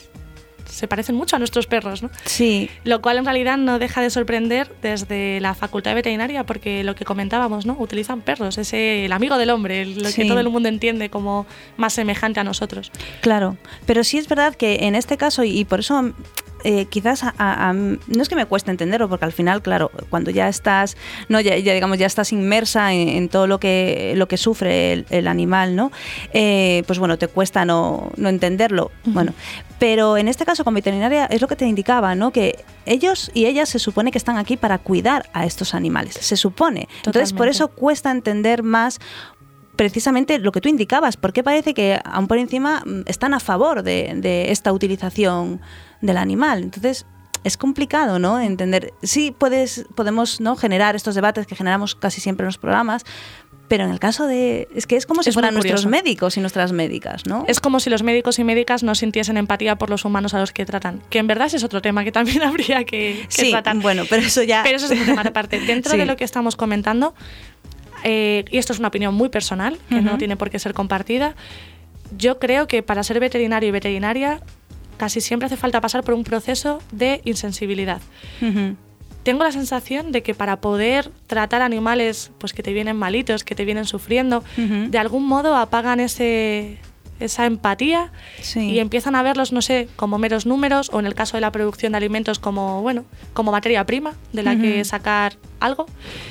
se parecen mucho a nuestros perros, ¿no? Sí. Lo cual en realidad no deja de sorprender desde la Facultad de Veterinaria, porque lo que comentábamos, ¿no? Utilizan perros, es el amigo del hombre, lo sí. que todo el mundo entiende como más semejante a nosotros. Claro, pero sí es verdad que en este caso, y por eso eh, quizás a, a, a, no es que me cueste entenderlo, porque al final, claro, cuando ya estás, no, ya, ya digamos, ya estás inmersa en, en todo lo que lo que sufre el, el animal, ¿no? Eh, pues bueno, te cuesta no, no entenderlo. Uh-huh. Bueno, pero en este caso con veterinaria es lo que te indicaba, ¿no? Que ellos y ellas se supone que están aquí para cuidar a estos animales, se supone. Totalmente. Entonces, por eso cuesta entender más precisamente lo que tú indicabas, porque parece que aún por encima están a favor de, de esta utilización del animal. Entonces, es complicado, ¿no? Entender. Sí puedes, podemos, ¿no?, generar estos debates que generamos casi siempre en los programas, pero en el caso de... Es que es como si es fueran nuestros médicos y nuestras médicas, ¿no? Es como si los médicos y médicas no sintiesen empatía por los humanos a los que tratan, que en verdad ese es otro tema que también habría que, que sí, tratar. Bueno, pero eso ya... Pero eso es otro tema aparte. Dentro sí. de lo que estamos comentando, eh, y esto es una opinión muy personal, que uh-huh. no tiene por qué ser compartida, yo creo que para ser veterinario y veterinaria casi siempre hace falta pasar por un proceso de insensibilidad. Uh-huh. Tengo la sensación de que para poder tratar animales pues, que te vienen malitos, que te vienen sufriendo, uh-huh. de algún modo apagan ese, esa empatía sí. y empiezan a verlos, no sé, como meros números, o en el caso de la producción de alimentos como, bueno, como materia prima de la uh-huh. que sacar algo.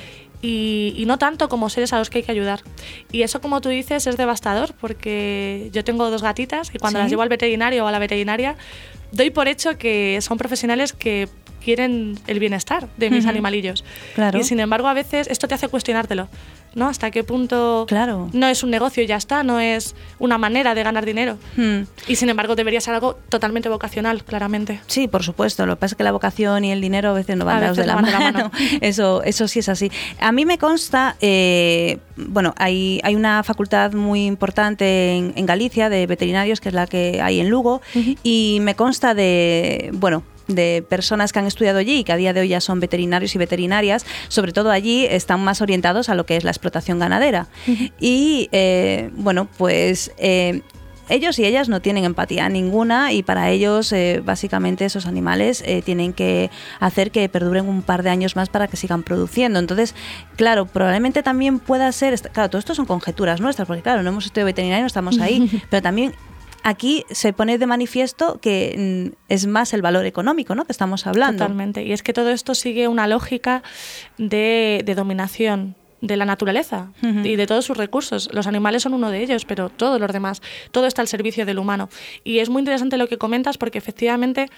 Y, y no tanto como seres a los que hay que ayudar. Y eso, como tú dices, es devastador, porque yo tengo dos gatitas y cuando ¿sí? las llevo al veterinario o a la veterinaria, doy por hecho que son profesionales que quieren el bienestar de mis uh-huh. animalillos. Claro. Y sin embargo, a veces esto te hace cuestionártelo, ¿no? Hasta qué punto claro. no es un negocio y ya está, no es una manera de ganar dinero. Hmm. Y sin embargo, debería ser algo totalmente vocacional, claramente. Sí, por supuesto. Lo que pasa es que la vocación y el dinero a veces no van dados de la mano. De la mano. Eso, eso sí es así. A mí me consta, eh, bueno, hay, hay una facultad muy importante en, en Galicia de veterinarios, que es la que hay en Lugo, uh-huh. y me consta de, bueno, de personas que han estudiado allí y que a día de hoy ya son veterinarios y veterinarias, sobre todo allí están más orientados a lo que es la explotación ganadera. Uh-huh. Y eh, bueno, pues eh, ellos y ellas no tienen empatía ninguna y para ellos eh, básicamente esos animales eh, tienen que hacer que perduren un par de años más para que sigan produciendo. Entonces, claro, probablemente también pueda ser, claro, todo esto son conjeturas nuestras, porque claro, no hemos estudiado veterinaria, no estamos ahí, pero también aquí se pone de manifiesto que es más el valor económico, ¿no?, que estamos hablando. Totalmente. Y es que todo esto sigue una lógica de, de dominación de la naturaleza uh-huh. y de todos sus recursos. Los animales son uno de ellos, pero todos los demás, todo está al servicio del humano. Y es muy interesante lo que comentas porque efectivamente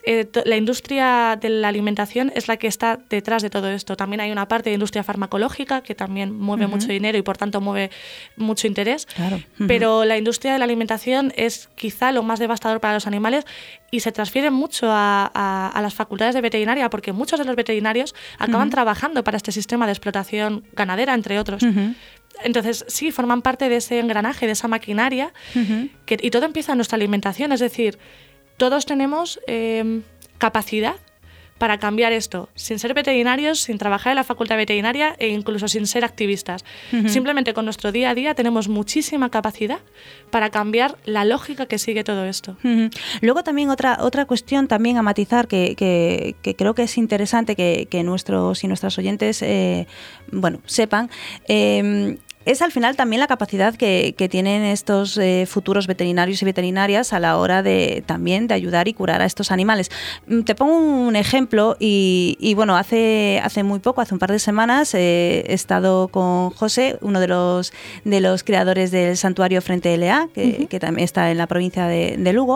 eh, la industria de la alimentación es la que está detrás de todo esto. También hay una parte de industria farmacológica que también mueve uh-huh. mucho dinero y por tanto mueve mucho interés. Claro. Uh-huh. Pero la industria de la alimentación es quizá lo más devastador para los animales y se transfiere mucho a, a, a las facultades de veterinaria, porque muchos de los veterinarios acaban uh-huh. trabajando para este sistema de explotación ganadera, entre otros. Uh-huh. Entonces, sí, forman parte de ese engranaje, de esa maquinaria, uh-huh. que, y todo empieza en nuestra alimentación. Es decir, todos tenemos eh, capacidad para cambiar esto, sin ser veterinarios, sin trabajar en la facultad veterinaria e incluso sin ser activistas. Uh-huh. Simplemente con nuestro día a día tenemos muchísima capacidad para cambiar la lógica que sigue todo esto. Uh-huh. Luego también otra, otra cuestión también a matizar que, que, que creo que es interesante que, que nuestros y nuestras oyentes eh, bueno, sepan. Eh, Es al final también la capacidad que, que tienen estos eh, futuros veterinarios y veterinarias a la hora de también de ayudar y curar a estos animales. Te pongo un ejemplo y, y bueno, hace, hace muy poco, hace un par de semanas, eh, he estado con José, uno de los, de los creadores del santuario Frente L A, que, uh-huh. que también está en la provincia de, de Lugo,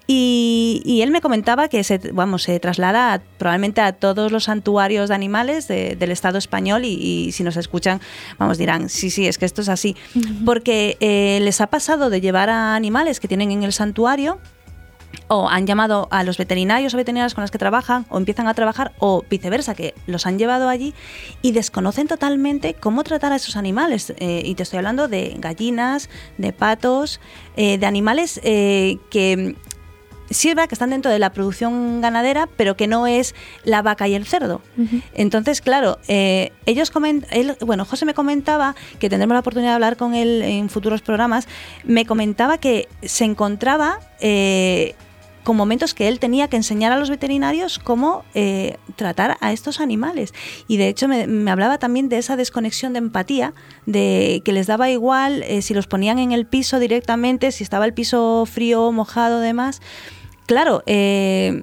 y, y él me comentaba que se, vamos, se traslada a, probablemente a todos los santuarios de animales de, del Estado español y, y si nos escuchan, vamos, dirán, sí, sí, es que esto es así, uh-huh. porque eh, les ha pasado de llevar a animales que tienen en el santuario o han llamado a los veterinarios o veterinarias con las que trabajan o empiezan a trabajar o viceversa, que los han llevado allí y desconocen totalmente cómo tratar a esos animales. Eh, y te estoy hablando de gallinas, de patos, eh, de animales eh, que... sirva que están dentro de la producción ganadera, pero que no es la vaca y el cerdo. Uh-huh. Entonces, claro, eh, ellos coment- él, bueno, José me comentaba, que tendremos la oportunidad de hablar con él en futuros programas, me comentaba que se encontraba eh, con momentos que él tenía que enseñar a los veterinarios cómo eh, tratar a estos animales. Y de hecho me, me hablaba también de esa desconexión de empatía, de que les daba igual eh, si los ponían en el piso directamente, si estaba el piso frío, mojado, demás. Claro, eh,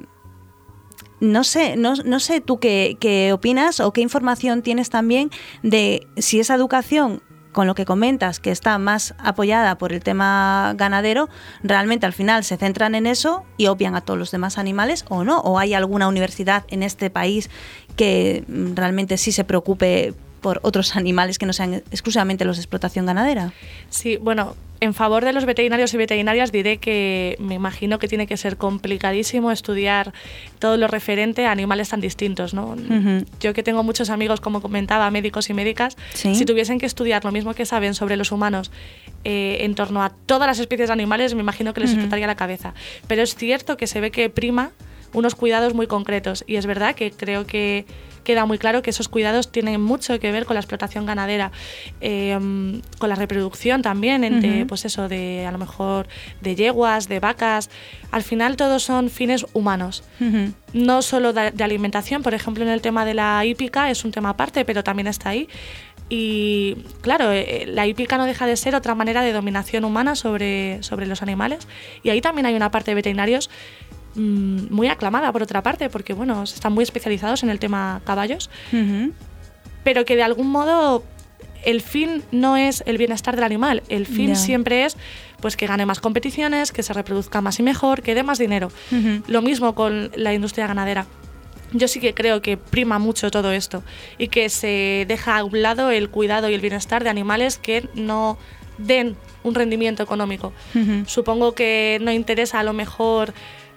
no sé, no, no sé tú qué, qué opinas o qué información tienes también de si esa educación, con lo que comentas, que está más apoyada por el tema ganadero, realmente al final se centran en eso y obvian a todos los demás animales o no, o hay alguna universidad en este país que realmente sí se preocupe por otros animales que no sean exclusivamente los de explotación ganadera. Sí, bueno, en favor de los veterinarios y veterinarias diré que me imagino que tiene que ser complicadísimo estudiar todo lo referente a animales tan distintos, ¿no? Uh-huh. Yo que tengo muchos amigos, como comentaba, médicos y médicas, ¿sí? Si tuviesen que estudiar lo mismo que saben sobre los humanos eh, en torno a todas las especies de animales, me imagino que les uh-huh. explotaría la cabeza. Pero es cierto que se ve que prima unos cuidados muy concretos y es verdad que creo que queda muy claro que esos cuidados tienen mucho que ver con la explotación ganadera, eh, con la reproducción también, entre, uh-huh. pues eso, de a lo mejor de yeguas, de vacas. Al final todos son fines humanos, uh-huh. no solo de, de alimentación. Por ejemplo, en el tema de la hípica es un tema aparte, pero también está ahí. Y claro, eh, la hípica no deja de ser otra manera de dominación humana sobre, sobre los animales. Y ahí también hay una parte de veterinarios muy aclamada por otra parte, porque bueno, están muy especializados en el tema caballos, uh-huh. pero que de algún modo el fin no es el bienestar del animal, el fin yeah. siempre es pues que gane más competiciones, que se reproduzca más y mejor, que dé más dinero. Uh-huh. Lo mismo con la industria ganadera. Yo sí que creo que prima mucho todo esto y que se deja a un lado el cuidado y el bienestar de animales que no den un rendimiento económico. Uh-huh. Supongo que no interesa a lo mejor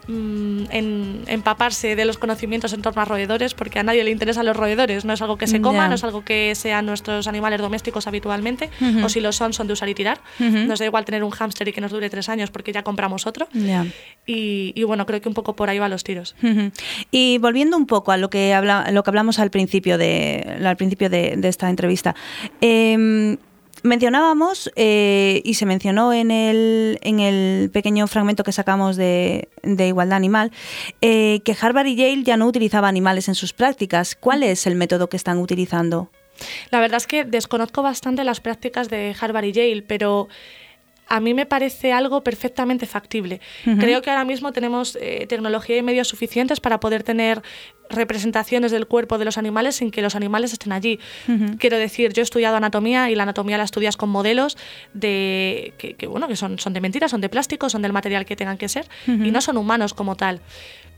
En, empaparse de los conocimientos en torno a roedores, porque a nadie le interesan los roedores, no es algo que se coma, yeah. no es algo que sean nuestros animales domésticos habitualmente, uh-huh. o si lo son, son de usar y tirar. Uh-huh. Nos da igual tener un hámster y que nos dure tres años porque ya compramos otro. Yeah. Y, y bueno, creo que un poco por ahí van los tiros. Uh-huh. Y volviendo un poco a lo que, habla, lo que hablamos al principio de, al principio de, de esta entrevista, eh, mencionábamos, eh, y se mencionó en el, en el pequeño fragmento que sacamos de, de Igualdad Animal, eh, que Harvard y Yale ya no utilizaba animales en sus prácticas. ¿Cuál es el método que están utilizando? La verdad es que desconozco bastante las prácticas de Harvard y Yale, pero a mí me parece algo perfectamente factible. Uh-huh. Creo que ahora mismo tenemos eh, tecnología y medios suficientes para poder tener representaciones del cuerpo de los animales sin que los animales estén allí. Uh-huh. Quiero decir, yo he estudiado anatomía y la anatomía la estudias con modelos de que, que bueno, que son, son de mentira, son de plástico, son del material que tengan que ser, uh-huh. y no son humanos como tal.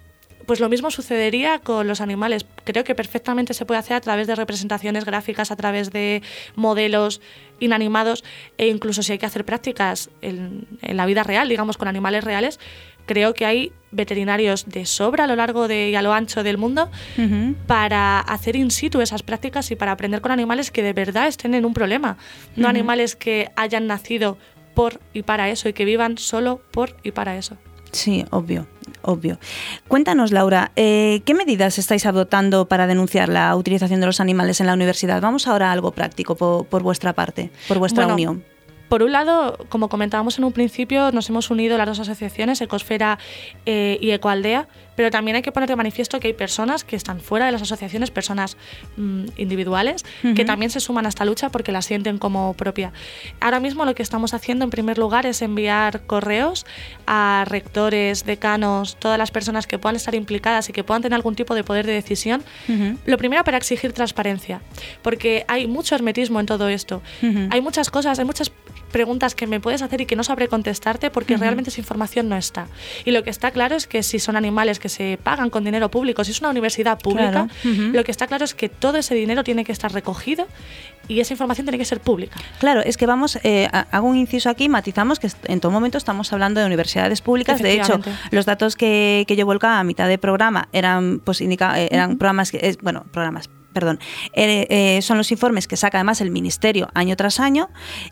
Pues lo mismo sucedería con los animales. Creo que perfectamente se puede hacer a través de representaciones gráficas, a través de modelos inanimados, e incluso si hay que hacer prácticas en, en la vida real, digamos, con animales reales. Creo que hay veterinarios de sobra a lo largo de, y a lo ancho del mundo uh-huh. para hacer in situ esas prácticas y para aprender con animales que de verdad estén en un problema. No uh-huh. animales que hayan nacido por y para eso y que vivan solo por y para eso. Sí, obvio, obvio. Cuéntanos, Laura, eh, ¿qué medidas estáis adoptando para denunciar la utilización de los animales en la universidad? Vamos ahora a algo práctico por, por vuestra parte, por vuestra bueno, unión. Por un lado, como comentábamos en un principio, nos hemos unido las dos asociaciones, Ecosfera eh, y Ecoaldea, pero también hay que poner de manifiesto que hay personas que están fuera de las asociaciones, personas mmm, individuales, uh-huh. que también se suman a esta lucha porque la sienten como propia. Ahora mismo lo que estamos haciendo en primer lugar es enviar correos a rectores, decanos, todas las personas que puedan estar implicadas y que puedan tener algún tipo de poder de decisión. Uh-huh. Lo primero, para exigir transparencia, porque hay mucho hermetismo en todo esto. Uh-huh. Hay muchas cosas, hay muchas preguntas que me puedes hacer y que no sabré contestarte porque uh-huh. realmente esa información no está. Y lo que está claro es que si son animales que se pagan con dinero público, si es una universidad pública, claro. uh-huh. lo que está claro es que todo ese dinero tiene que estar recogido y esa información tiene que ser pública. Claro, es que vamos, eh, hago un inciso aquí, matizamos que en todo momento estamos hablando de universidades públicas. De hecho, los datos que, que yo volcaba a mitad de programa eran, pues, indica, eh, eran uh-huh. programas, que, eh, bueno, programas, perdón, eh, eh, son los informes que saca además el Ministerio año tras año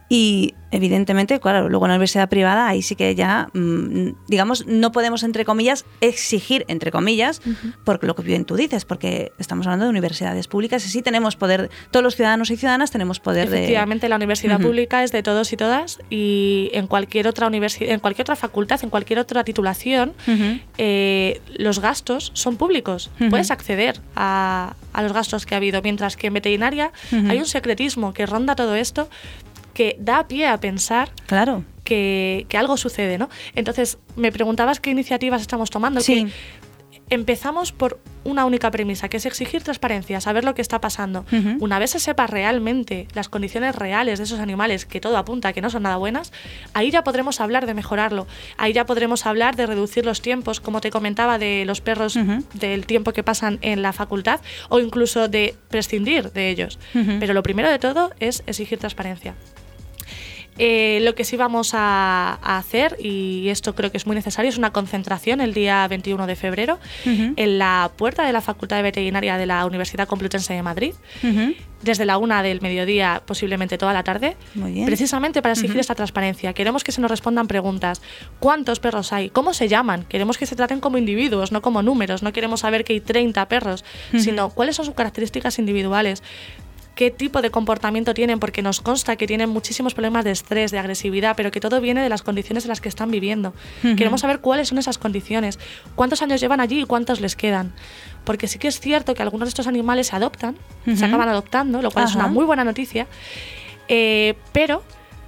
y evidentemente, claro, luego en la universidad privada ahí sí que ya, mmm, digamos, no podemos, entre comillas, exigir, entre comillas, uh-huh. por lo que bien tú dices, porque estamos hablando de universidades públicas y sí tenemos poder, todos los ciudadanos y ciudadanas tenemos poder. Efectivamente, de... Efectivamente, la universidad uh-huh. pública es de todos y todas y en cualquier otra universidad, en cualquier otra facultad, en cualquier otra titulación, uh-huh. eh, los gastos son públicos. Uh-huh. Puedes acceder a, a los gastos que ha habido, mientras que en veterinaria uh-huh. hay un secretismo que ronda todo esto que da pie a pensar claro. que, que algo sucede, ¿no? Entonces, me preguntabas qué iniciativas estamos tomando. Sí. Que empezamos por una única premisa, que es exigir transparencia, saber lo que está pasando. Uh-huh. Una vez se sepa realmente las condiciones reales de esos animales, que todo apunta a que no son nada buenas, ahí ya podremos hablar de mejorarlo. Ahí ya podremos hablar de reducir los tiempos, como te comentaba, de los perros, uh-huh. del tiempo que pasan en la facultad, o incluso de prescindir de ellos. Uh-huh. Pero lo primero de todo es exigir transparencia. Eh, lo que sí vamos a, a hacer, y esto creo que es muy necesario, es una concentración el día veintiuno de febrero uh-huh. en la puerta de la Facultad de Veterinaria de la Universidad Complutense de Madrid, uh-huh. desde la una del mediodía, posiblemente toda la tarde, muy bien. Precisamente para exigir uh-huh. esta transparencia. Queremos que se nos respondan preguntas. ¿Cuántos perros hay? ¿Cómo se llaman? Queremos que se traten como individuos, no como números. No queremos saber que hay treinta perros, uh-huh. sino cuáles son sus características individuales. ¿Qué tipo de comportamiento tienen? Porque nos consta que tienen muchísimos problemas de estrés, de agresividad, pero que todo viene de las condiciones en las que están viviendo. Uh-huh. Queremos saber cuáles son esas condiciones, cuántos años llevan allí y cuántos les quedan. Porque sí que es cierto que algunos de estos animales se adoptan, uh-huh. se acaban adoptando, lo cual uh-huh. es una muy buena noticia, eh, pero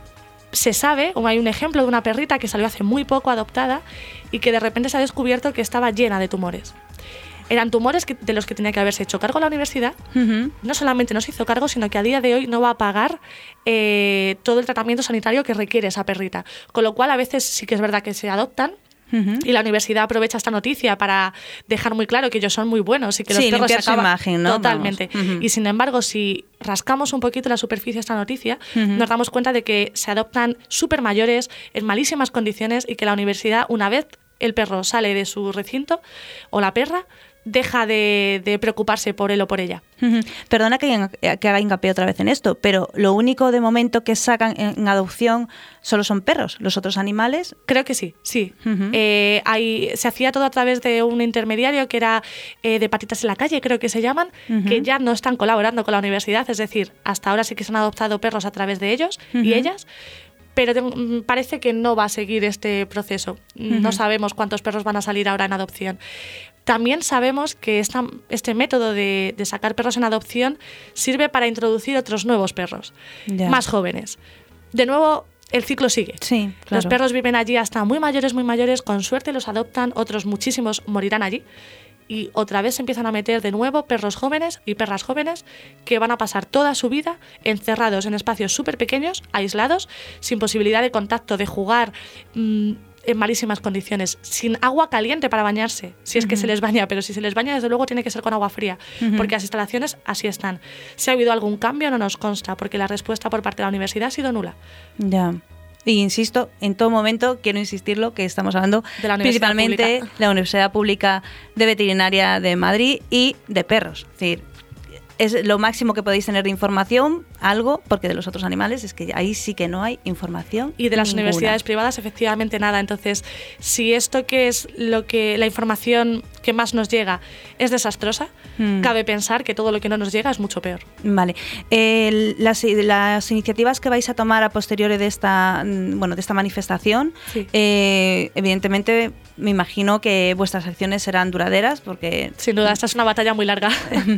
se sabe, o hay un ejemplo de una perrita que salió hace muy poco adoptada y que de repente se ha descubierto que estaba llena de tumores. Eran tumores que, de los que tenía que haberse hecho cargo la universidad. Uh-huh. No solamente no se hizo cargo, sino que a día de hoy no va a pagar eh, todo el tratamiento sanitario que requiere esa perrita. Con lo cual, a veces sí que es verdad que se adoptan, uh-huh. y la universidad aprovecha esta noticia para dejar muy claro que ellos son muy buenos y que sí, los perros se acaban. Imagen, ¿no? Totalmente. Uh-huh. Y sin embargo, si rascamos un poquito la superficie de esta noticia, uh-huh. nos damos cuenta de que se adoptan súper mayores, en malísimas condiciones, y que la universidad, una vez el perro sale de su recinto, o la perra, deja de, de preocuparse por él o por ella. Uh-huh. Perdona que, que haga hincapié otra vez en esto, pero lo único de momento que sacan en, en adopción solo son perros. ¿Los otros animales? Creo que sí, sí. Uh-huh. Eh, hay, se hacía todo a través de un intermediario que era eh, de Patitas en la Calle, creo que se llaman, uh-huh. que ya no están colaborando con la universidad. Es decir, hasta ahora sí que se han adoptado perros a través de ellos uh-huh. y ellas, pero te, parece que no va a seguir este proceso. Uh-huh. No sabemos cuántos perros van a salir ahora en adopción. También sabemos que esta, este método de, de sacar perros en adopción sirve para introducir otros nuevos perros, yeah. más jóvenes. De nuevo, el ciclo sigue. Sí, claro. Los perros viven allí hasta muy mayores, muy mayores, con suerte los adoptan, otros muchísimos morirán allí. Y otra vez se empiezan a meter de nuevo perros jóvenes y perras jóvenes que van a pasar toda su vida encerrados en espacios súper pequeños, aislados, sin posibilidad de contacto, de jugar, mmm, en malísimas condiciones, sin agua caliente para bañarse, si es que uh-huh. se les baña, pero si se les baña, desde luego tiene que ser con agua fría, uh-huh. porque las instalaciones así están. Si ha habido algún cambio no nos consta, porque la respuesta por parte de la universidad ha sido nula. Ya. Y insisto, en todo momento, quiero insistirlo, que estamos hablando de la principalmente de la Universidad Pública de Veterinaria de Madrid y de perros. Es decir, es lo máximo que podéis tener de información, algo, porque de los otros animales es que ahí sí que no hay información. Y de las ninguna. Universidades privadas, efectivamente, nada. Entonces, si esto que es lo que la información que más nos llega es desastrosa, hmm. cabe pensar que todo lo que no nos llega es mucho peor. Vale. Eh, las, las iniciativas que vais a tomar a posteriori de esta, bueno, de esta manifestación, sí. eh, evidentemente me imagino que vuestras acciones serán duraderas, porque... Sin duda, esta es una batalla muy larga.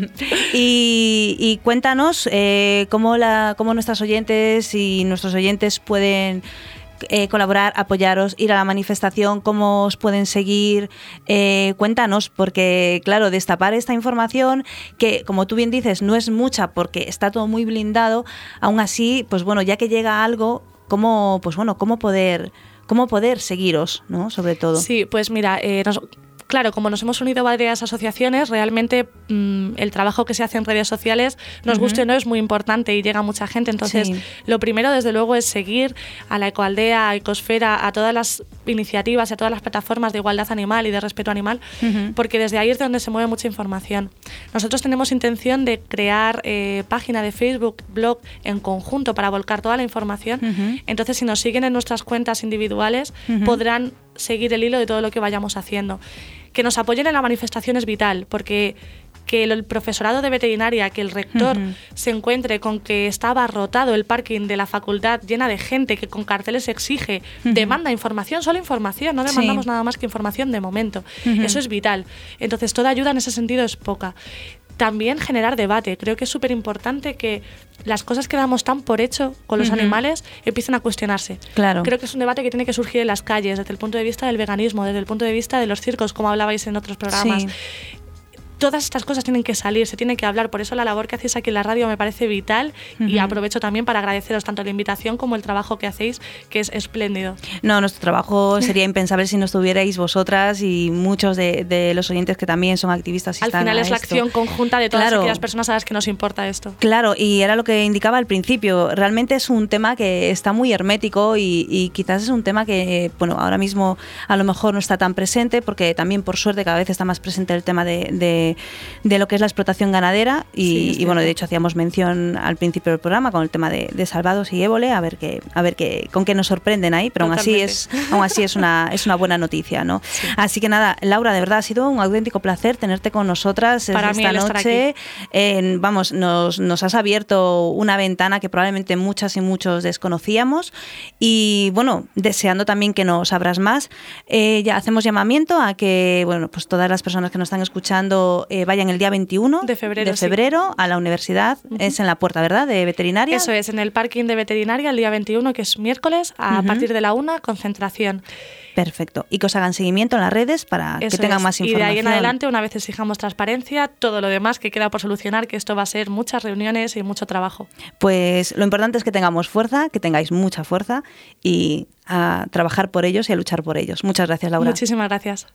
y, y cuéntanos eh, cómo, la, cómo nuestras oyentes y nuestros oyentes pueden... Eh, colaborar, apoyaros, ir a la manifestación, cómo os pueden seguir, eh, cuéntanos, porque claro, destapar esta información que, como tú bien dices, no es mucha porque está todo muy blindado, aún así, pues bueno, ya que llega algo, cómo, pues bueno, cómo poder, cómo poder seguiros, ¿no? Sobre todo. Sí, pues mira, eh, nos... Claro, como nos hemos unido a varias asociaciones, realmente mmm, el trabajo que se hace en redes sociales, nos uh-huh. guste o no, es muy importante y llega a mucha gente. Entonces, sí. lo primero, desde luego, es seguir a la Ecoaldea, a Ecosfera, a todas las iniciativas y a todas las plataformas de igualdad animal y de respeto animal, uh-huh. porque desde ahí es donde se mueve mucha información. Nosotros tenemos intención de crear eh, página de Facebook, blog en conjunto para volcar toda la información. Uh-huh. Entonces, si nos siguen en nuestras cuentas individuales, uh-huh. podrán seguir el hilo de todo lo que vayamos haciendo. Que nos apoyen en la manifestación es vital, porque que el profesorado de veterinaria, que el rector uh-huh. se encuentre con que está abarrotado el parking de la facultad llena de gente que con carteles exige, uh-huh. demanda información, solo información, no demandamos sí. nada más que información de momento. Uh-huh. Eso es vital. Entonces, toda ayuda en ese sentido es poca. También generar debate. Creo que es súper importante que las cosas que damos tan por hecho con los uh-huh. animales empiecen a cuestionarse. Claro. Creo que es un debate que tiene que surgir en las calles, desde el punto de vista del veganismo, desde el punto de vista de los circos, como hablabais en otros programas. Sí. Todas estas cosas tienen que salir, se tiene que hablar. Por eso la labor que hacéis aquí en la radio me parece vital uh-huh. y aprovecho también para agradeceros tanto la invitación como el trabajo que hacéis, que es espléndido. No, nuestro trabajo sería impensable si no estuvierais vosotras y muchos de, de los oyentes que también son activistas. Y Al están final es la esto. acción conjunta de todas claro. aquellas personas a las que nos importa esto. Claro, y era lo que indicaba al principio. Realmente es un tema que está muy hermético y, y quizás es un tema que, bueno, ahora mismo a lo mejor no está tan presente, porque también por suerte cada vez está más presente el tema de, de, de lo que es la explotación ganadera y, sí, y bueno, de hecho hacíamos mención al principio del programa con el tema de, de Salvados y Évole, a ver qué, a ver qué, con qué nos sorprenden ahí, pero aún así es, aún así es una, es una buena noticia, ¿no? Sí. Así que nada, Laura, de verdad ha sido un auténtico placer tenerte con nosotras Para esta mí noche. Eh, vamos, nos, nos has abierto una ventana que probablemente muchas y muchos desconocíamos y bueno, deseando también que nos abras más. Eh, ya hacemos llamamiento a que, bueno, pues todas las personas que nos están escuchando eh, vayan el día veintiuno de febrero, de febrero sí. a la universidad. Uh-huh. Es en la puerta, ¿verdad?, de veterinaria. Eso es, en el parking de veterinaria el día veintiuno, que es miércoles, a uh-huh. partir de la una, concentración. Perfecto. Y que os hagan seguimiento en las redes para Eso que tengan es. más información. Y de ahí en adelante, una vez exijamos transparencia, todo lo demás que queda por solucionar, que esto va a ser muchas reuniones y mucho trabajo. Pues lo importante es que tengamos fuerza, que tengáis mucha fuerza y a trabajar por ellos y a luchar por ellos. Muchas gracias, Laura. Muchísimas gracias.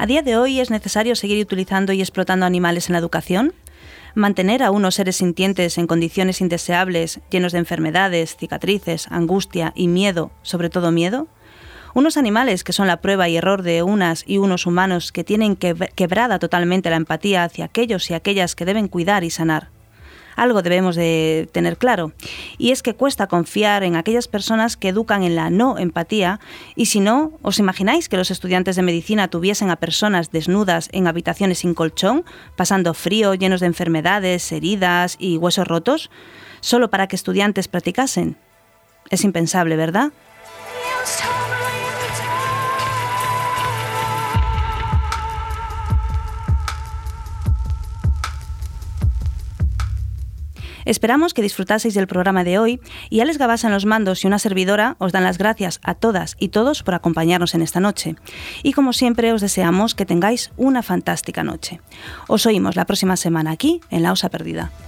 día de hoy es necesario seguir utilizando y explotando animales en la educación. Mantener a unos seres sintientes en condiciones indeseables, llenos de enfermedades, cicatrices, angustia y miedo, sobre todo miedo. Unos animales que son la prueba y error de unas y unos humanos que tienen quebrada totalmente la empatía hacia aquellos y aquellas que deben cuidar y sanar. Algo debemos de tener claro, y es que cuesta confiar en aquellas personas que educan en la no empatía, y si no, ¿os imagináis que los estudiantes de medicina tuviesen a personas desnudas en habitaciones sin colchón, pasando frío, llenos de enfermedades, heridas y huesos rotos, solo para que estudiantes practicasen? Es impensable, ¿verdad? Esperamos que disfrutaseis del programa de hoy y Alex Gabasa en los mandos y una servidora os dan las gracias a todas y todos por acompañarnos en esta noche. Y como siempre os deseamos que tengáis una fantástica noche. Os oímos la próxima semana aquí en La Osa Perdida.